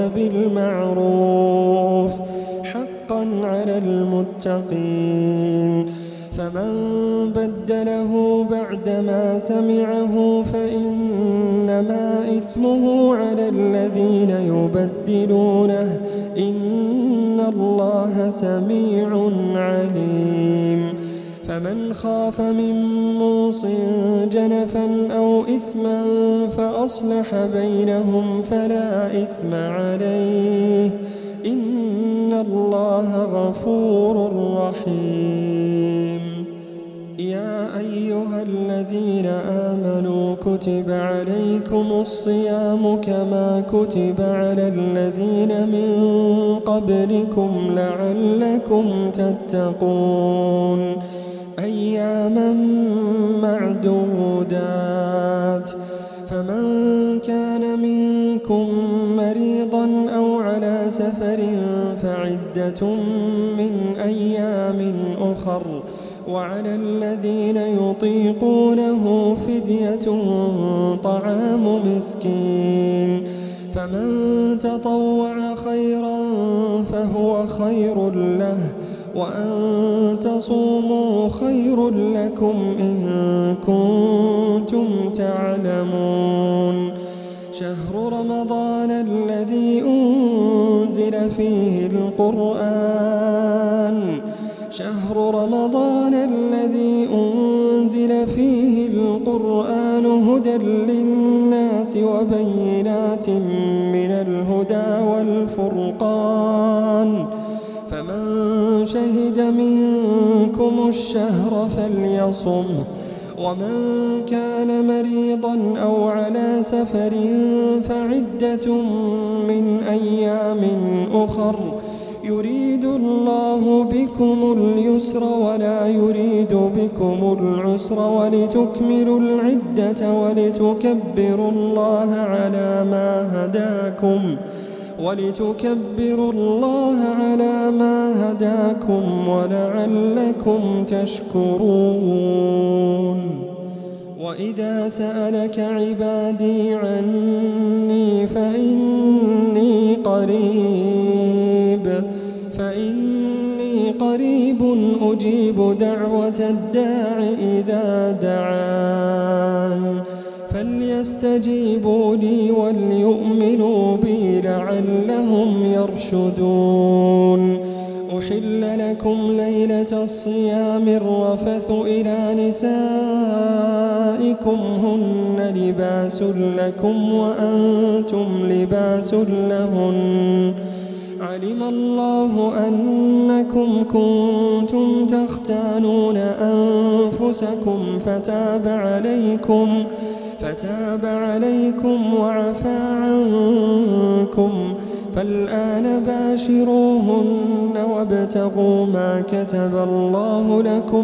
بالمعروف حقا على المتقين فمن بدله بعدما سمعه فإنما إثمه على الذين يبدلونه إن الله سميع عليم فمن خاف من موص جنفا أو إثما فأصلح بينهم فلا إثم عليه إن الله غفور رحيم يا أيها الذين آمنوا كتب عليكم الصيام كما كتب على الذين من قبلكم لعلكم تتقون أياما معدودات فمن كان منكم مريضا أو على سفر فعدة من أيام أخر وعلى الذين يطيقونه فدية طعام مسكين فمن تطوع خيرا فهو خير له وأن تصوموا خير لكم إن كنتم تعلمون شهر رمضان الذي أنزل فيه القرآن هدى للناس وبينات من الهدى والفرقان فمن شهد منكم الشهر فليصم ومن كان مريضا أو على سفر فعدة من أيام أخر يريد الله بكم اليسر ولا يريد بكم العسر ولتكملوا العدة ولتكبروا الله على ما هداكم ولعلكم تشكرون وإذا سألك عبادي عني فإني قريب أجيب دعوة الداع إذا دعان فليستجيبوا لي وليؤمنوا بي لعلهم يرشدون أحل لكم ليلة الصيام الرفث إلى نسائكم هن لباس لكم وأنتم لباس لهن علم الله أنكم كنتم تختانون أنفسكم فتاب عليكم وعفى عنكم فالآن باشروهن وابتغوا ما كتب الله لكم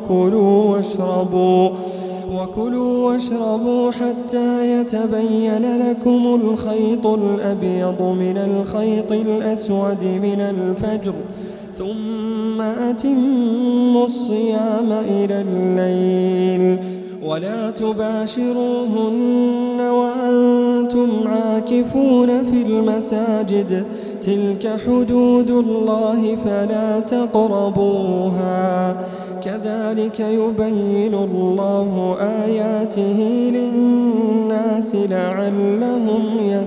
وكلوا واشربوا حتى يتبين لكم الخيط الأبيض من الخيط الأسود من الفجر ثم أتموا الصيام إلى الليل ولا تباشروهن وأنتم عاكفون في المساجد تلك حدود الله فلا تقربوها كذلك يبين الله آياته للناس لعلهم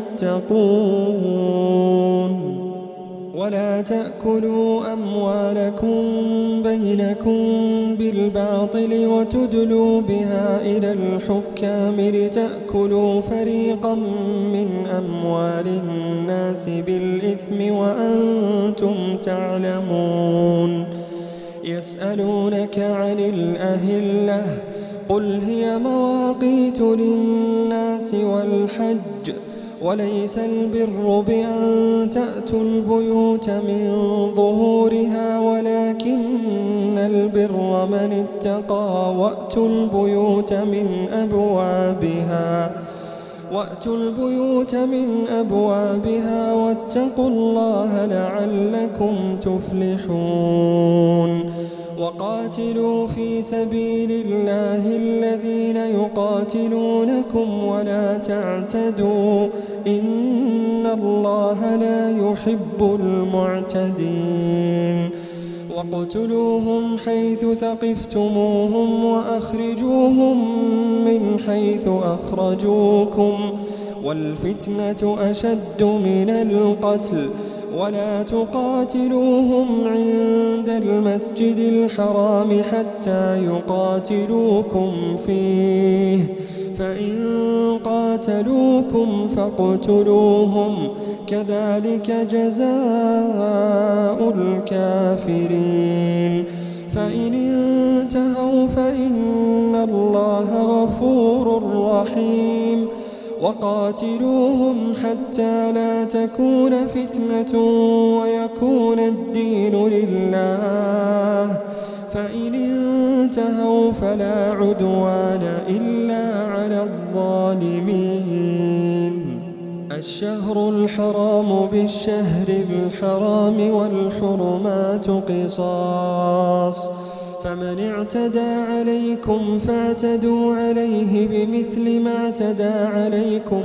يتقون ولا تأكلوا أموالكم بينكم بالباطل وتدلوا بها إلى الحكام لتأكلوا فريقا من أموال الناس بالإثم وأنتم تعلمون يسألونك عن الأهلة قل هي مواقيت للناس والحج وليس البر بأن تأتوا البيوت من ظهورها ولكن البر من اتقى وأتوا البيوت من أبوابها واتقوا الله لعلكم تفلحون وقاتلوا في سبيل الله الذين يقاتلونكم ولا تعتدوا إن الله لا يحب المعتدين واقتلوهم حيث ثقفتموهم وأخرجوهم من حيث أخرجوكم والفتنة أشد من القتل ولا تقاتلوهم عند المسجد الحرام حتى يقاتلوكم فيه فإن قاتلوكم فاقتلوهم كذلك جزاء الكافرين فإن انتهوا فإن الله غفور رحيم وقاتلوهم حتى لا تكون فتنة ويكون الدين لله فإن انتهوا فلا عدوان إلا على الظالمين الشهر الحرام بالشهر الحرام والحرمات قصاص فمن اعتدى عليكم فاعتدوا عليه بمثل ما اعتدى عليكم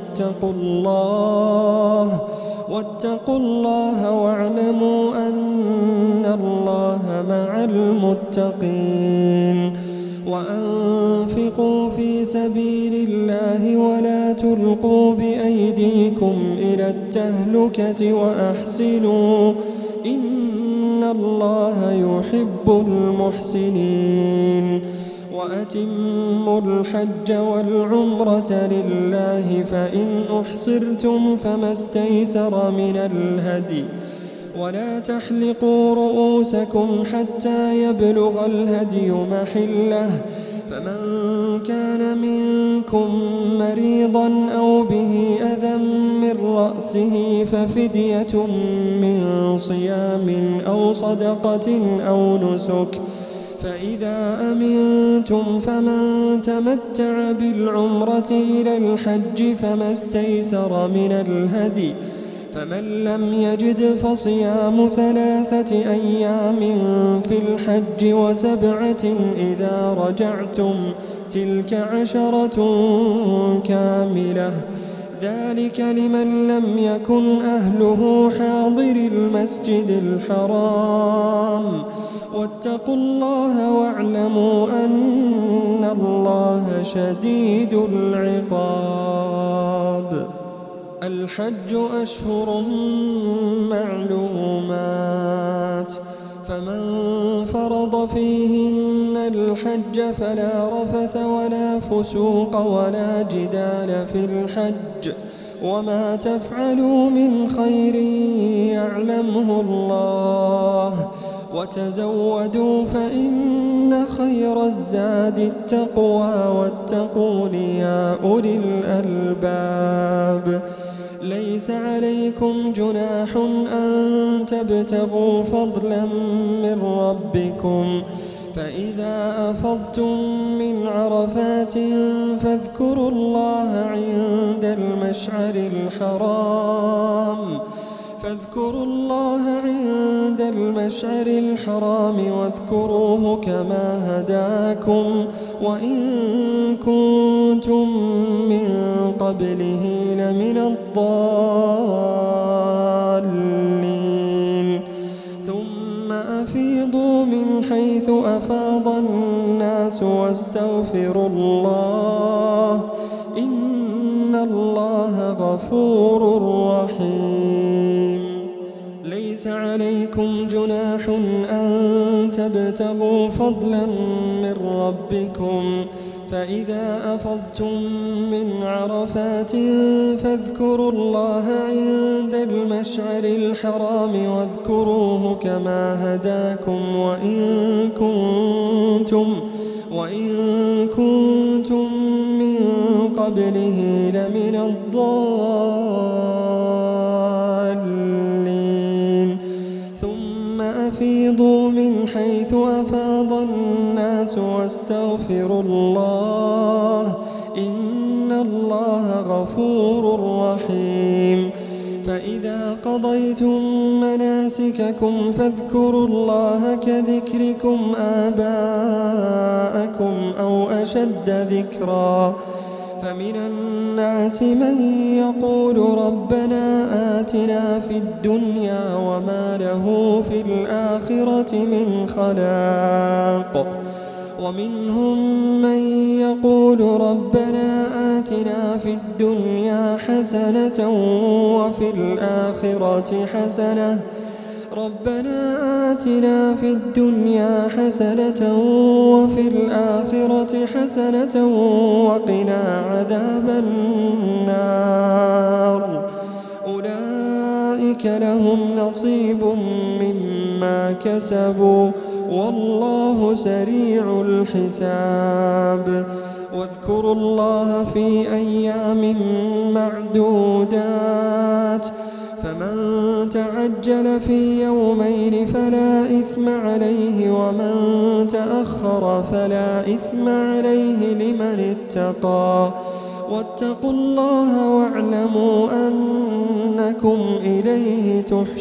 واتقوا الله واعلموا أن الله مع المتقين وأنفقوا في سبيل الله ولا تلقوا بأيديكم إلى التهلكة وأحسنوا إن الله يحب المحسنين وأتموا الحج والعمرة لله فإن أحصرتم فما استيسر من الهدي ولا تحلقوا رؤوسكم حتى يبلغ الهدي محله فمن كان منكم مريضا أو به أذى من رأسه ففدية من صيام أو صدقة أو نسك فإذا أمنتم فمن تمتع بالعمرة إلى الحج فما استيسر من الهدي فمن لم يجد فصيام 3 أيام في الحج و7 إذا رجعتم تلك 10 كاملة ذلك لمن لم يكن أهله حاضر المسجد الحرام واتقوا الله واعلموا أن الله شديد العقاب الحج أشهر معلومات فمن فرض فيهن الحج فلا رفث ولا فسوق ولا جدال في الحج وما تفعلوا من خير يعلمه الله وتزودوا فإن خير الزاد التقوى واتقون يا أولي الألباب ليس عليكم جناح أن تبتغوا فضلا من ربكم فإذا أفضتم من عرفات فاذكروا الله عند المشعر الحرام واذكروه كما هداكم وإن كنتم من قبله لمن الضالين ثم أفيضوا من حيث أفاض الناس واستغفروا الله إن الله غفور رحيم ليس عليكم جناح أن تبتغوا فضلا من ربكم فإذا أفضتم من عرفات فاذكروا الله عند المشعر الحرام واذكروه كما هداكم وإن كنتم من قبله لمن الضالين ثم أفيضوا من حيث أفاض الناس واستغفروا الله إن الله غفور رحيم فإذا قضيتم مناسككم فاذكروا الله كذكركم آباءكم أو أشد ذكرا فمن الناس من يقول ربنا آتنا في الدنيا وما له في الآخرة من خلاق ومنهم من يقول ربنا آتنا في الدنيا حسنة وفي الآخرة حسنة ربنا آتنا في الدنيا حسنة وفي الآخرة حسنة وقنا عذاب النار أولئك لهم نصيب مما كسبوا والله سريع الحساب واذكروا الله في أيام معدودات فمن تعجل في يومين فلا إثم عليه ومن تأخر فلا إثم عليه لمن اتقى واتقوا الله واعلموا أنكم إليه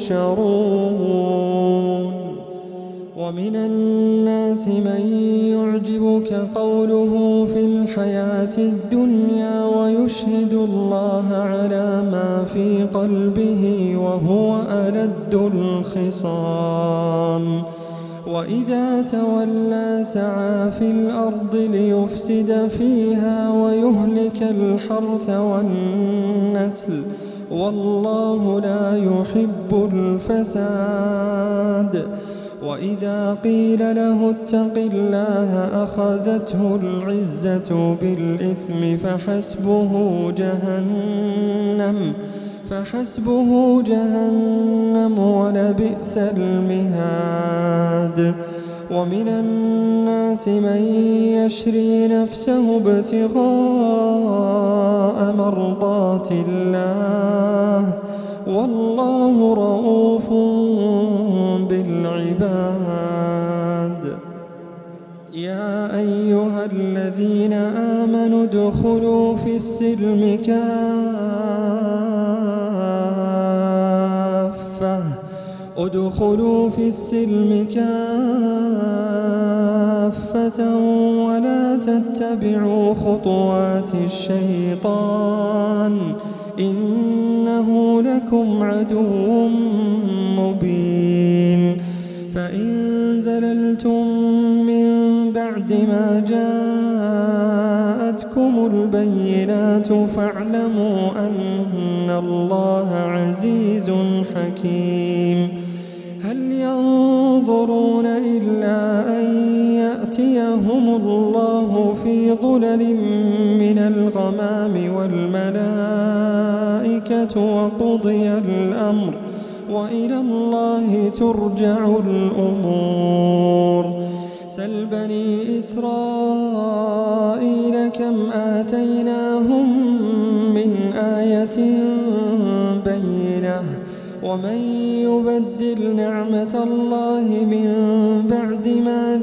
تحشرون ومن الناس من يعجبك قوله في الحياة الدنيا ويشهد الله على ما في قلبه وهو ألد الخصام وإذا تولى سعى في الأرض ليفسد فيها ويهلك الحرث والنسل والله لا يحب الفساد وإذا قيل له اتق الله أخذته العزة بالإثم فحسبه جهنم ولبئس المهاد ومن الناس من يشري نفسه ابتغاء مرضات الله والله رؤوف بالعباد يا أيها الذين آمنوا ادخلوا في السلم كافة ولا تتبعوا خطوات الشيطان إنه لكم عدو مبين فإن زللتم من بعد ما جاءتكم البينات فاعلموا أن الله عزيز حكيم هل ينظرون إلا أن يأتيهم الله في ظلل من الغمام والملائكة وقضي الأمر وإلى الله ترجع الأمور سل بني إسرائيل كم آتيناهم من آية بينة ومن يبدل نعمة الله من بعد ما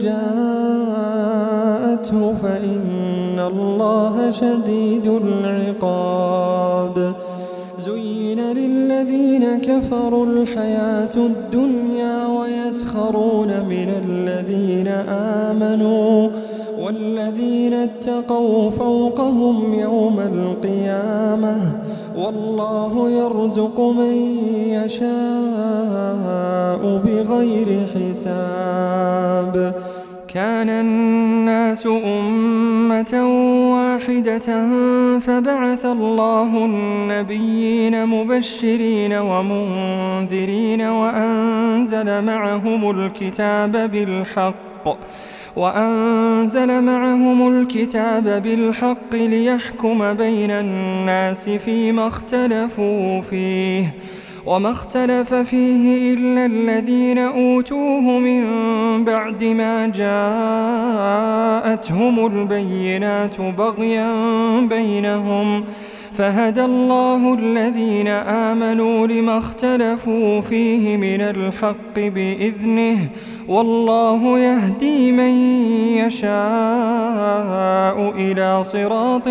جاءته فإن الله شديد العقاب زين للذين كفروا الحياة الدنيا ويسخرون من الذين آمنوا والذين اتقوا فوقهم يوم القيامة والله يرزق من يشاء بغير حساب كان الناس أمة واحدة فبعث الله النبيين مبشرين ومنذرين وأنزل معهم الكتاب بالحق ليحكم بين الناس فيما اختلفوا فيه وما اختلف فيه إلا الذين أوتوه من بعد ما جاءتهم البينات بغيا بينهم فهدى الله الذين آمنوا لما اختلفوا فيه من الحق بإذنه والله يهدي من يشاء إلى صراط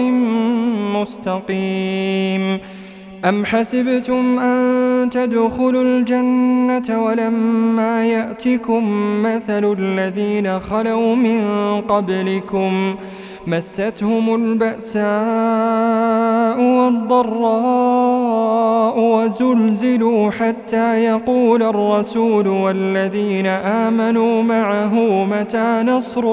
مستقيم أم حسبتم أن تدخلوا الجنة ولما يأتكم مثل الذين خلوا من مستهم البأساء والضراء وزلزلوا حتى يقول الرسول والذين آمنوا معه متى نصر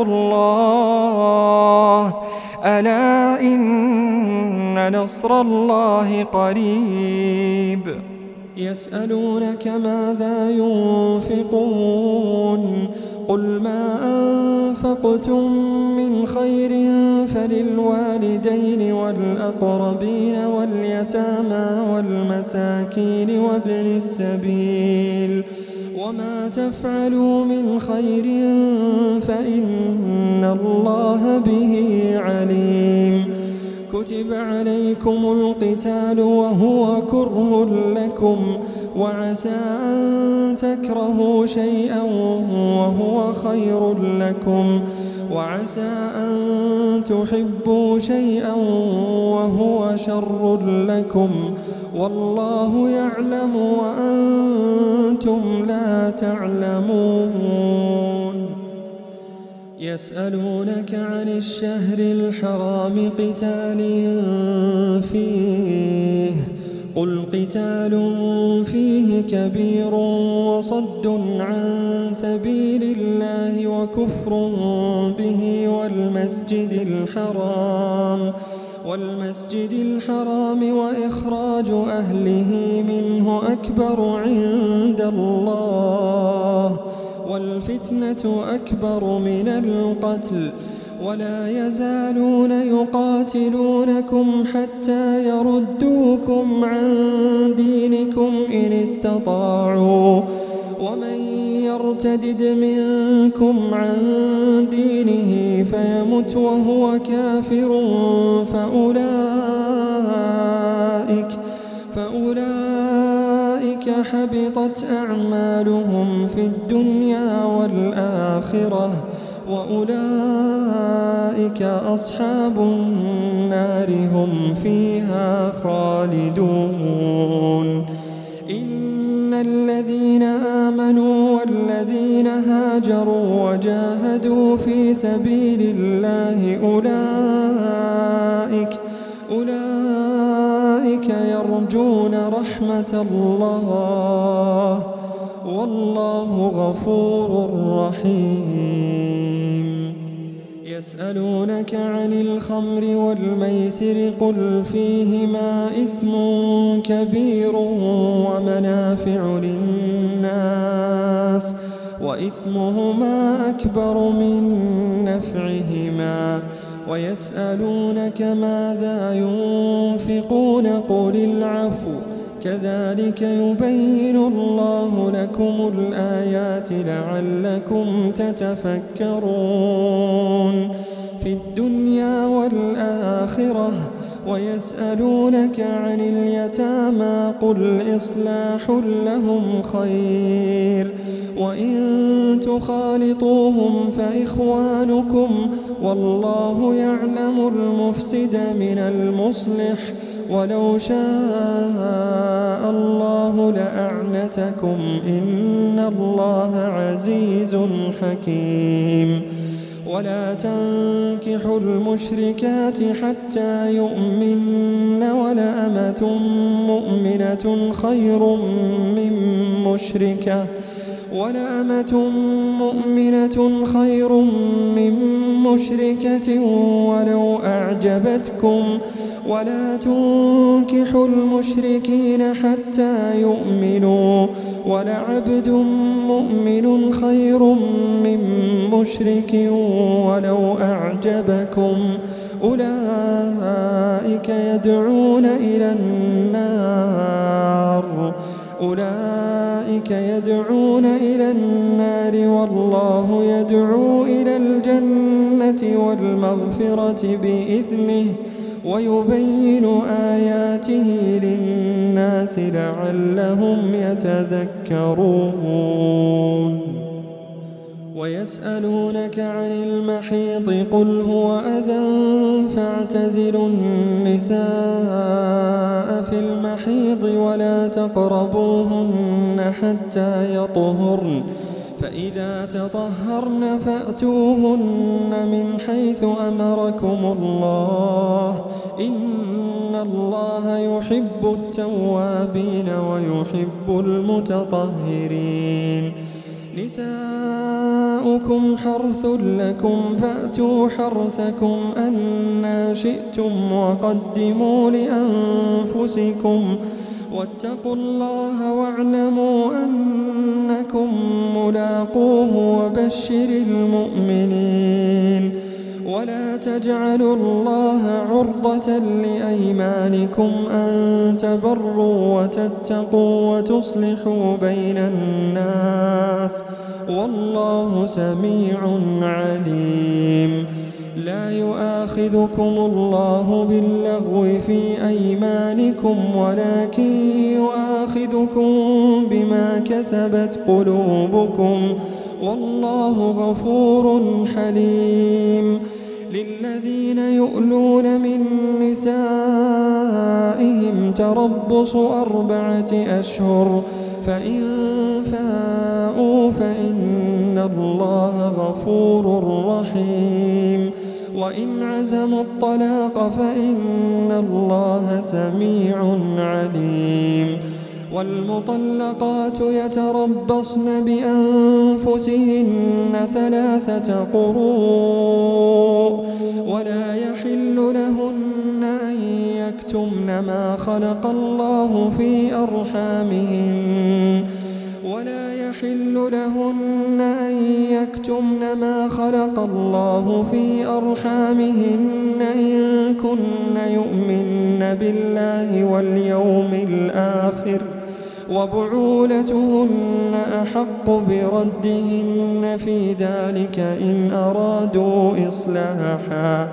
الله ألا إن نصر الله قريب يسألونك ماذا ينفقون قل ما أنفقتم من خير فللوالدين والأقربين واليتامى والمساكين وابن السبيل وما تفعلوا من خير فإن الله به عليم كتب عليكم القتال وهو كره لكم وعسى أن تكرهوا شيئا وهو خير لكم وعسى أن تحبوا شيئا وهو شر لكم والله يعلم وأنتم لا تعلمون يسألونك عن الشهر الحرام قتال فيه قل قتال فيه كبير وصد عن سبيل الله وكفر به والمسجد الحرام وإخراج أهله منه أكبر عند الله والفتنة أكبر من القتل ولا يزالون يقاتلونكم حتى يردوكم عن دينكم إن استطاعوا ومن يرتدد منكم عن دينه فيمت وهو كافر فأولئك حبطت أعمالهم في الدنيا والآخرة وأولئك أصحاب النار هم فيها خالدون إن الذين آمنوا والذين هاجروا وجاهدوا في سبيل الله أولئك يرجون رحمة الله والله غفور رحيم يسألونك عن الخمر والميسر قل فيهما إثم كبير ومنافع للناس وإثمهما أكبر من نفعهما ويسألونك ماذا ينفقون قل العفو كذلك يبين الله لكم الآيات لعلكم تتفكرون في الدنيا والآخرة ويسألونك عن اليتامى قل إصلاح لهم خير وإن تخالطوهم فإخوانكم والله يعلم المفسد من المصلح ولو شاء الله لأعنتكم إن الله عزيز حكيم ولا تنكحوا المشركات حتى يؤمن ولأمة مؤمنة خير من مشركة ولو أعجبتكم ولا تنكحوا المشركين حتى يؤمنوا ولعبد مؤمن خير من مشرك ولو أعجبكم أولئك يدعون إلى النار والله يدعو إلى الجنة والمغفرة بإذنه ويبين آياته للناس لعلهم يتذكرون ويسألونك عن المحيض قل هو أذى فاعتزلوا النساء في المحيض ولا تقربوهن حتى يطهرن فإذا تطهرن فأتوهن من حيث أمركم الله إن الله يحب التوابين ويحب المتطهرين نساؤكم حرث لكم فأتوا حرثكم أنى شئتم وقدموا لأنفسكم واتقوا الله واعلموا أنكم ملاقوه وبشر المؤمنين ولا تجعلوا الله عرضة لأيمانكم أن تبروا وتتقوا وتصلحوا بين الناس والله سميع عليم لا يؤاخذكم الله باللغو في أيمانكم ولكن يؤاخذكم بما كسبت قلوبكم والله غفور حليم للذين يؤلون من نسائهم تربص 4 أشهر فإن فاءوا فإن الله غفور رحيم وإن عزموا الطلاق فإن الله سميع عليم والمطلقات يتربصن بأنفسهن 3 قروء ولا يحل لهن أن يكتمن ما خلق الله في أرحامهن إن كن يؤمن بالله واليوم الآخر وبعولتهن أحق بردهن في ذلك إن أرادوا إصلاحا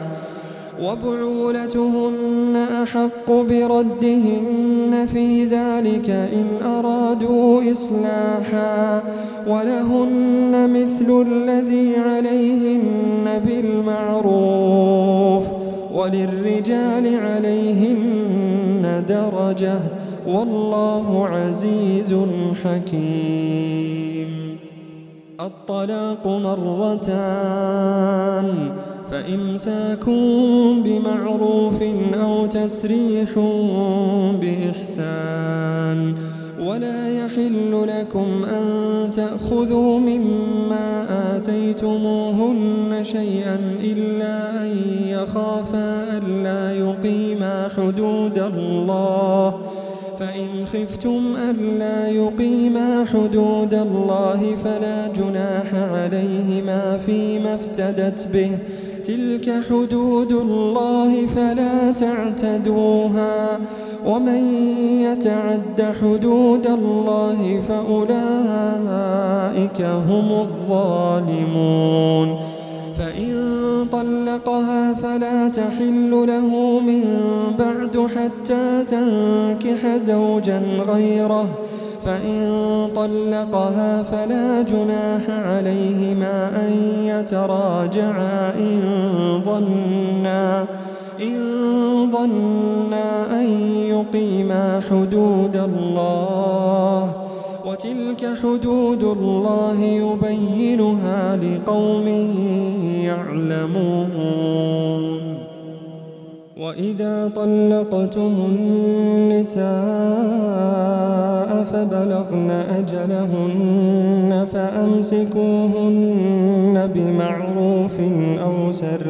ولهن مثل الذي عليهن بالمعروف وللرجال عليهن درجة والله عزيز حكيم الطلاق 2 فإمساك بمعروف أو تسريح بإحسان ولا يحل لكم أن تأخذوا مما آتيتموهن شيئا إلا أن يخافا ألا يقيما حدود الله فإن خفتم ألا يقيما حدود الله فلا جناح عليهما فيما افتدت به تلك حدود الله فلا تعتدوها ومن يتعد حدود الله فأولئك هم الظالمون فإن طلقها فلا تحل له من بعد حتى تنكح زوجا غيره فإن طلقها فلا جناح عليهما أن يتراجعا إن ظنا أن يقيما حدود الله وتلك حدود الله يبينها لقوم يعلمون وإذا طلقتم النساء فبلغن أجلهن فأمسكوهن بمعروف أو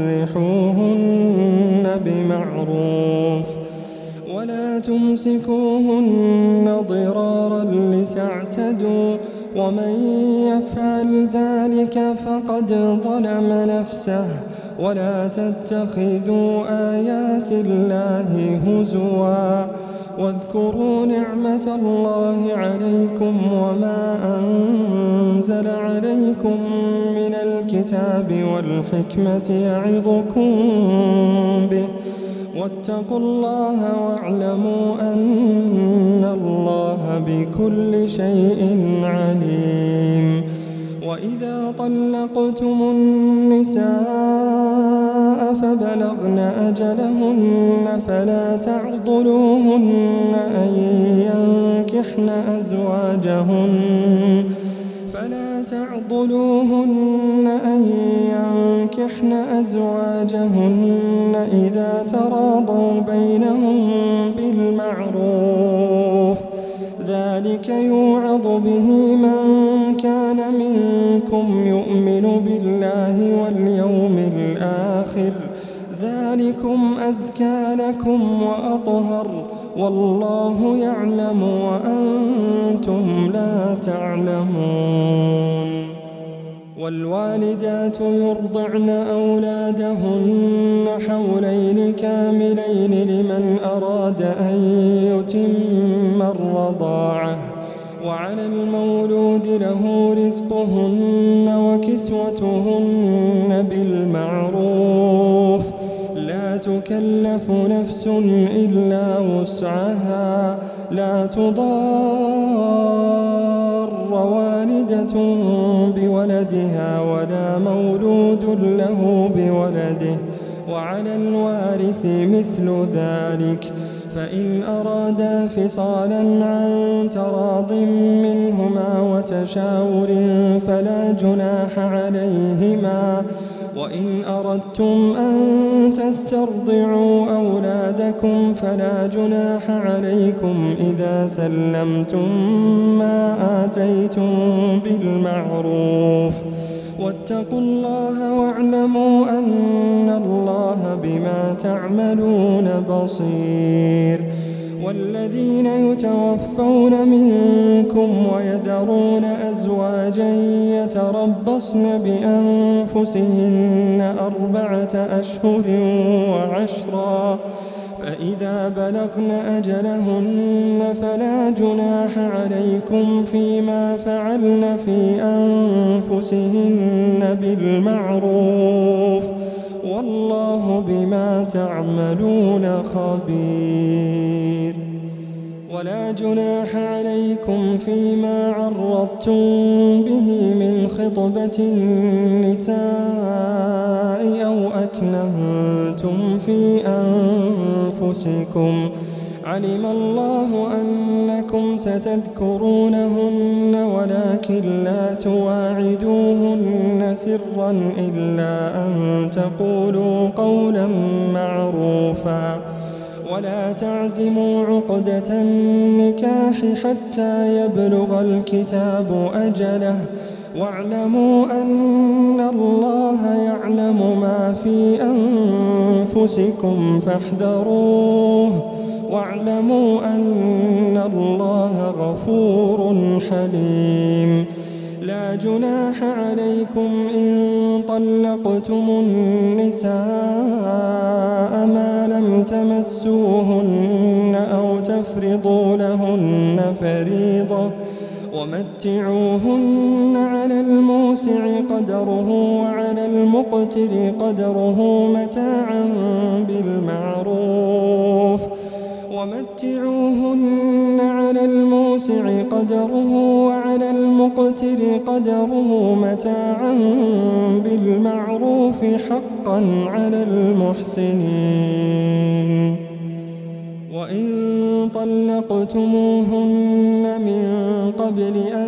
سرحوهن بمعروف ولا تمسكوهن ضرارا لتعتدوا ومن يفعل ذلك فقد ظلم نفسه ولا تتخذوا آيات الله هزوا واذكروا نعمة الله عليكم وما أنزل عليكم من الكتاب والحكمة يعظكم به واتقوا الله واعلموا أن الله بكل شيء عليم وإذا طلقتم النساء فبلغن أجلهن فلا تعضلوهن أن ينكحن ولا تعضلوهن أن ينكحن أزواجهن إذا تراضوا بينهم بالمعروف ذلك يوعظ به من كان منكم يؤمن بالله واليوم الآخر ذلكم أزكى لكم وأطهر والله يعلم وأنتم لا تعلمون. والوالدات يرضعن أولادهن حولين كاملين لمن أراد أن يتم الرضاعة وعلى المولود له رزقهن وكسوتهن بالمعروف لا تكلف نفس إلا وسعها لا تضار والدة بولدها ولا مولود له بولده وعلى الوارث مثل ذلك فإن أرادا فصالا عن تراض منهما وتشاور فلا جناح عليهما وإن أردتم أن تسترضعوا أولادكم فلا جناح عليكم إذا سلمتم ما آتيتم بالمعروف واتقوا الله واعلموا أن الله بما تعملون بصير. والذين يتوفون منكم ويذرون أزواجا يتربصن بأنفسهن 4 أشهر وعشرا فإذا بلغن أجلهن فلا جناح عليكم فيما فعلن في أنفسهن بالمعروف والله بما تعملون خبير. ولا جناح عليكم فيما عرضتم به من خطبة النساء أو أكننتم في أنفسكم علم الله أنكم ستذكرونهن ولكن لا تواعدوهن سرا إلا أن تقولوا قولا معروفا ولا تعزموا عقدة النكاح حتى يبلغ الكتاب أجله واعلموا أن الله يعلم ما في أنفسكم فاحذروه واعلموا أن الله غفور حليم. لا جناح عليكم إن طلقتم النساء ما لم تمسوهن أو تفرضوا لهن فريضة ومتعوهن على الموسع قدره وعلى المقتر قدره متاعا بالمعروف ومتعوهن على الموسع قدره وعلى المقتر قدره متاعا بالمعروف حقا على المحسنين. وإن طلقتموهن من قبل أن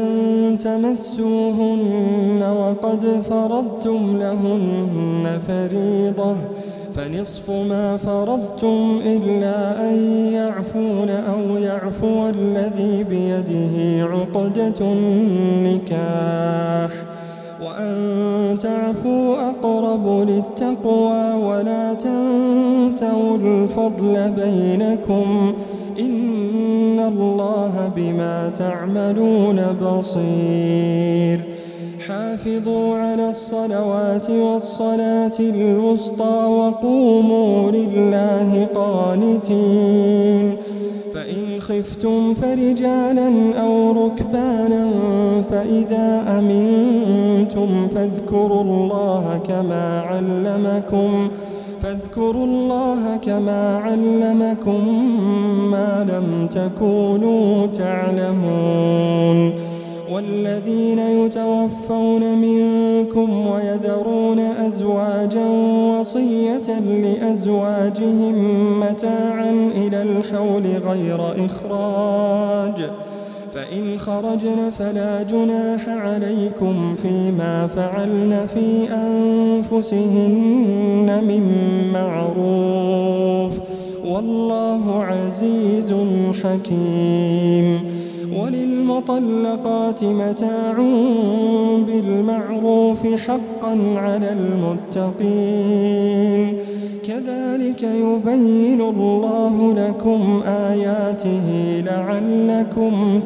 تمسوهن وقد فرضتم لهن فريضة فنصف ما فرضتم إلا أن يعفون أو يعفو الذي بيده عقدة النكاح وأن تعفوا أقرب للتقوى ولا تنسوا الفضل بينكم إن الله بما تعملون بصير. حافظوا على الصلوات والصلاة الوسطى وقوموا لله قانتين. فإن خفتم فرجالا أو ركبانا فإذا أمنتم فاذكروا الله كما علمكم ما لم تكونوا تعلمون. والذين يتوفون منكم ويذرون أزواجا وصية لأزواجهم متاعا إلى الحول غير إخراج فإن خرجن فلا جناح عليكم فيما فعلن في أنفسهن من معروف والله عزيز حكيم. وللمطلقات متاع بالمعروف حقا على المتقين كذلك يبين الله لكم آياته لعلكم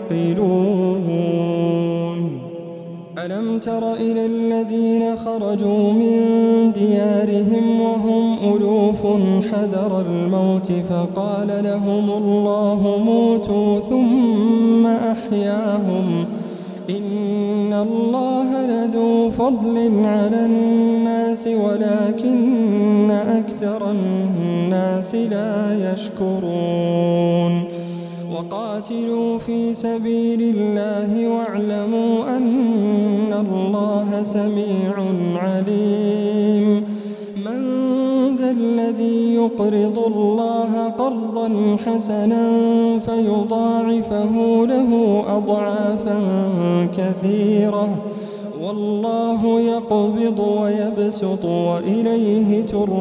تعقلون. ألم تر إلى الذين خرجوا من ديارهم وهم ألوف حذر الموت فقال لهم الله موتوا ثم أحياهم إن الله لذو فضل على الناس ولكن أكثر الناس لا يشكرون. وقاتلوا في سبيل الله واعلموا أن الله سميع عليم. من ذا الذي يقرض الله قرضا حسنا فيضاعفه له أضعافا كثيرة والله يقبض ويبسط وإليه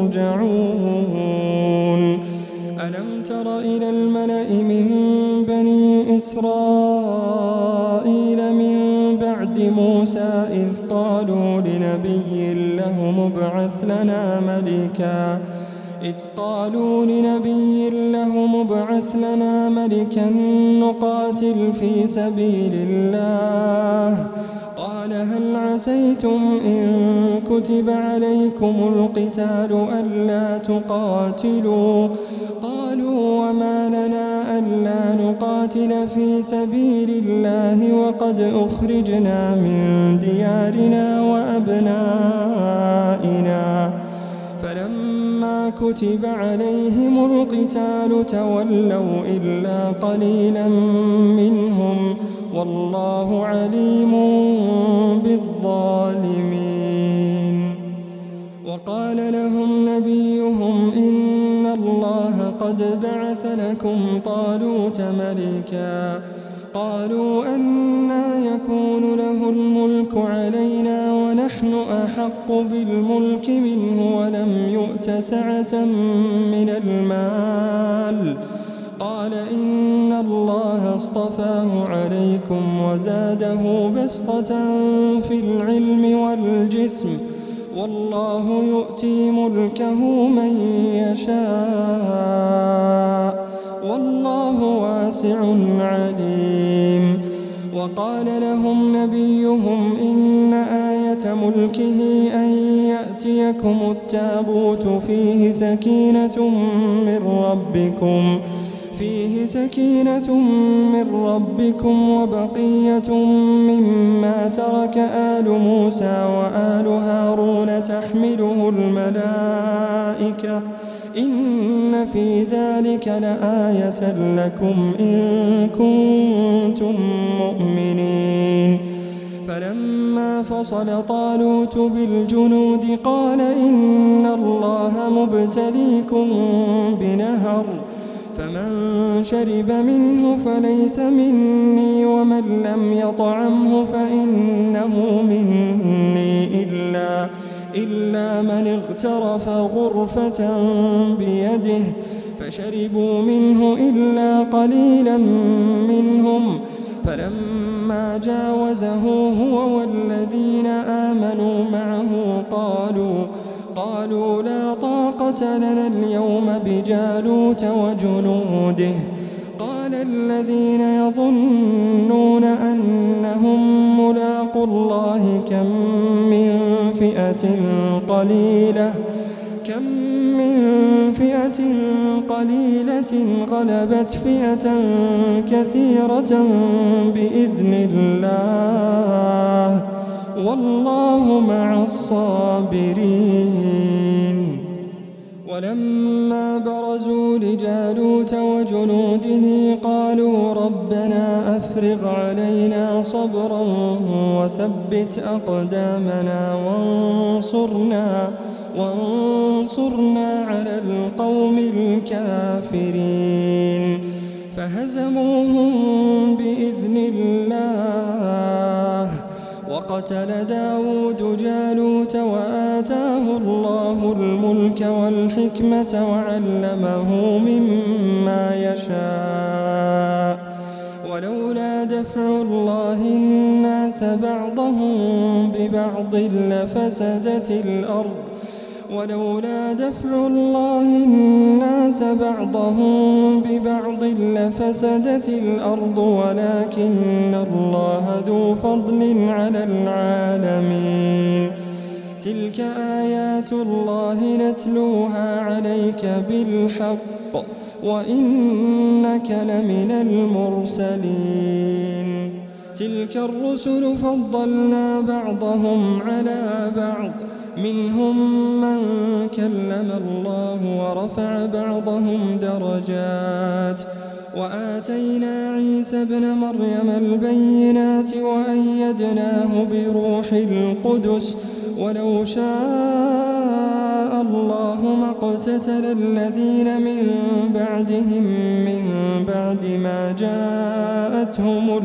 ترجعون. ألم تر إلى الملأ من بني إسرائيل من بعد موسى إذ قالوا لنبي له مبعث لنا ملكا نقاتل في سبيل الله قال هل عسيتم إن كتب عليكم القتال ألا تقاتلوا قالوا وما لنا ألا نقاتل في سبيل الله وقد أخرجنا من ديارنا وأبنائنا فلما كتب عليهم القتال تولوا إلا قليلا منهم والله عليم بالظالمين. وقال لهم نبيهم إن الله قد بعث لكم طالوت ملكا قالوا أنى يكون له الملك علينا ونحن أحق بالملك منه ولم يؤت سعة من المال قال إن الله اصطفاه عليكم وزاده بسطة في العلم والجسم والله يؤتي ملكه من يشاء والله واسع عليم. وقال لهم نبيهم إن آية ملكه أن يأتيكم التابوت فيه سكينة من ربكم وبقية مما ترك آل موسى وآل هارون تحمله الملائكة إن في ذلك لآية لكم إن كنتم مؤمنين. فلما فصل طالوت بالجنود قال إن الله مبتليكم بنهر فمن شرب منه فليس مني ومن لم يطعمه فإنه مني إلا من اغترف غرفة بيده فشربوا منه إلا قليلا منهم فلما جاوزه هو والذين آمنوا معه قالوا لا طاقة لنا اليوم بجالوت وجنوده قال الذين يظنون أنهم ملاقو الله كم من فئة قليلة غلبت فئة كثيرة بإذن الله والله مع الصابرين. ولما برزوا لجالوت وجنوده قالوا ربنا أفرغ علينا صبرا وثبت أقدامنا وانصرنا على القوم الكافرين. فهزموهم بإذن الله. وقتل داود جالوت وآتاه الله الملك والحكمة وعلمه مما يشاء. ولولا دفع الله الناس بعضهم ببعض لفسدت الأرض ولولا دفع الله الناس بعضهم ببعض لفسدت الأرض ولكن الله ذو فضل على العالمين. تلك آيات الله نتلوها عليك بالحق وإنك لمن المرسلين. تلك الرسل فضلنا بعضهم على بعض منهم من كلم الله ورفع بعضهم درجات. وآتينا عيسى ابن مريم البينات وأيدناه بروح القدس. ولو شاء الله ما اقتتل الذين من بعدهم من بعد ما جاءتهم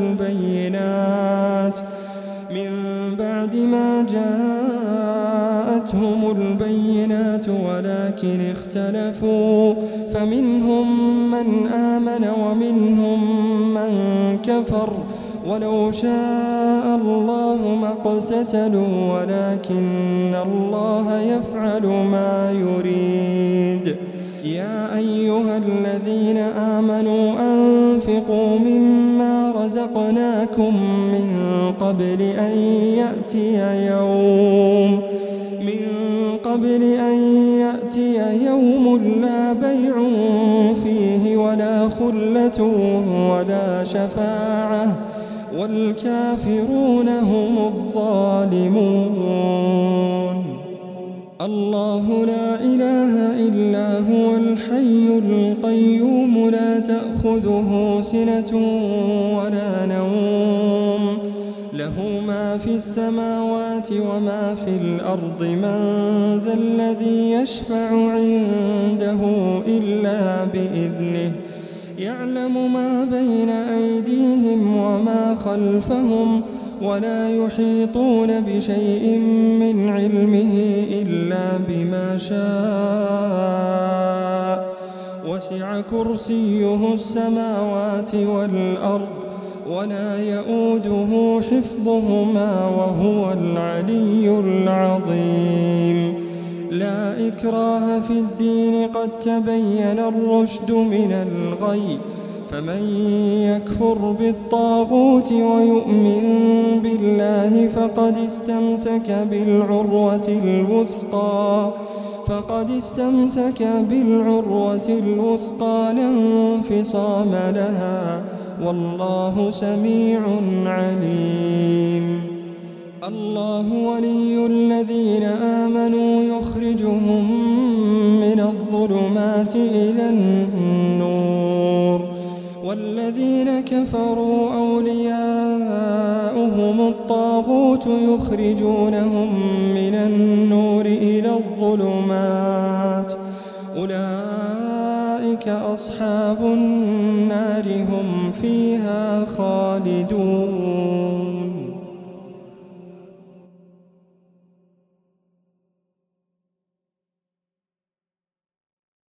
البينات ولكن اختلفوا فمنهم من آمن ومنهم من كفر. ولو شاء الله ما اقتتلوا ولكن الله يفعل ما يريد. يا أيها الذين آمنوا أنفقوا مما رزقناكم من قبل أن يأتي يوم لا بيع فيه ولا خلة ولا شفاعة والكافرون هم الظالمون. الله لا إله إلا هو الحي القيوم لا تأخذه سنة ولا نوم له ما في السماوات وما في الأرض. من ذا الذي يشفع عنده إلا بإذنه. يعلم ما بين أيديهم وما خلفهم ولا يحيطون بشيء من علمه إلا بما شاء. وسع كرسيه السماوات والأرض ولا يؤوده حفظهما وهو العلي العظيم. لا إكراه في الدين قد تبين الرشد من الغي. فمن يكفر بالطاغوت ويؤمن بالله فقد استمسك بالعروة الوثقى لا انفصام لها والله سميع عليم. الله ولي الذين آمنوا يخرجهم من الظلمات إلى النور والذين كفروا أولياؤهم الطاغوت يخرجونهم من النور إلى الظلمات. أولئك أصحاب النار هم فيها خالدون.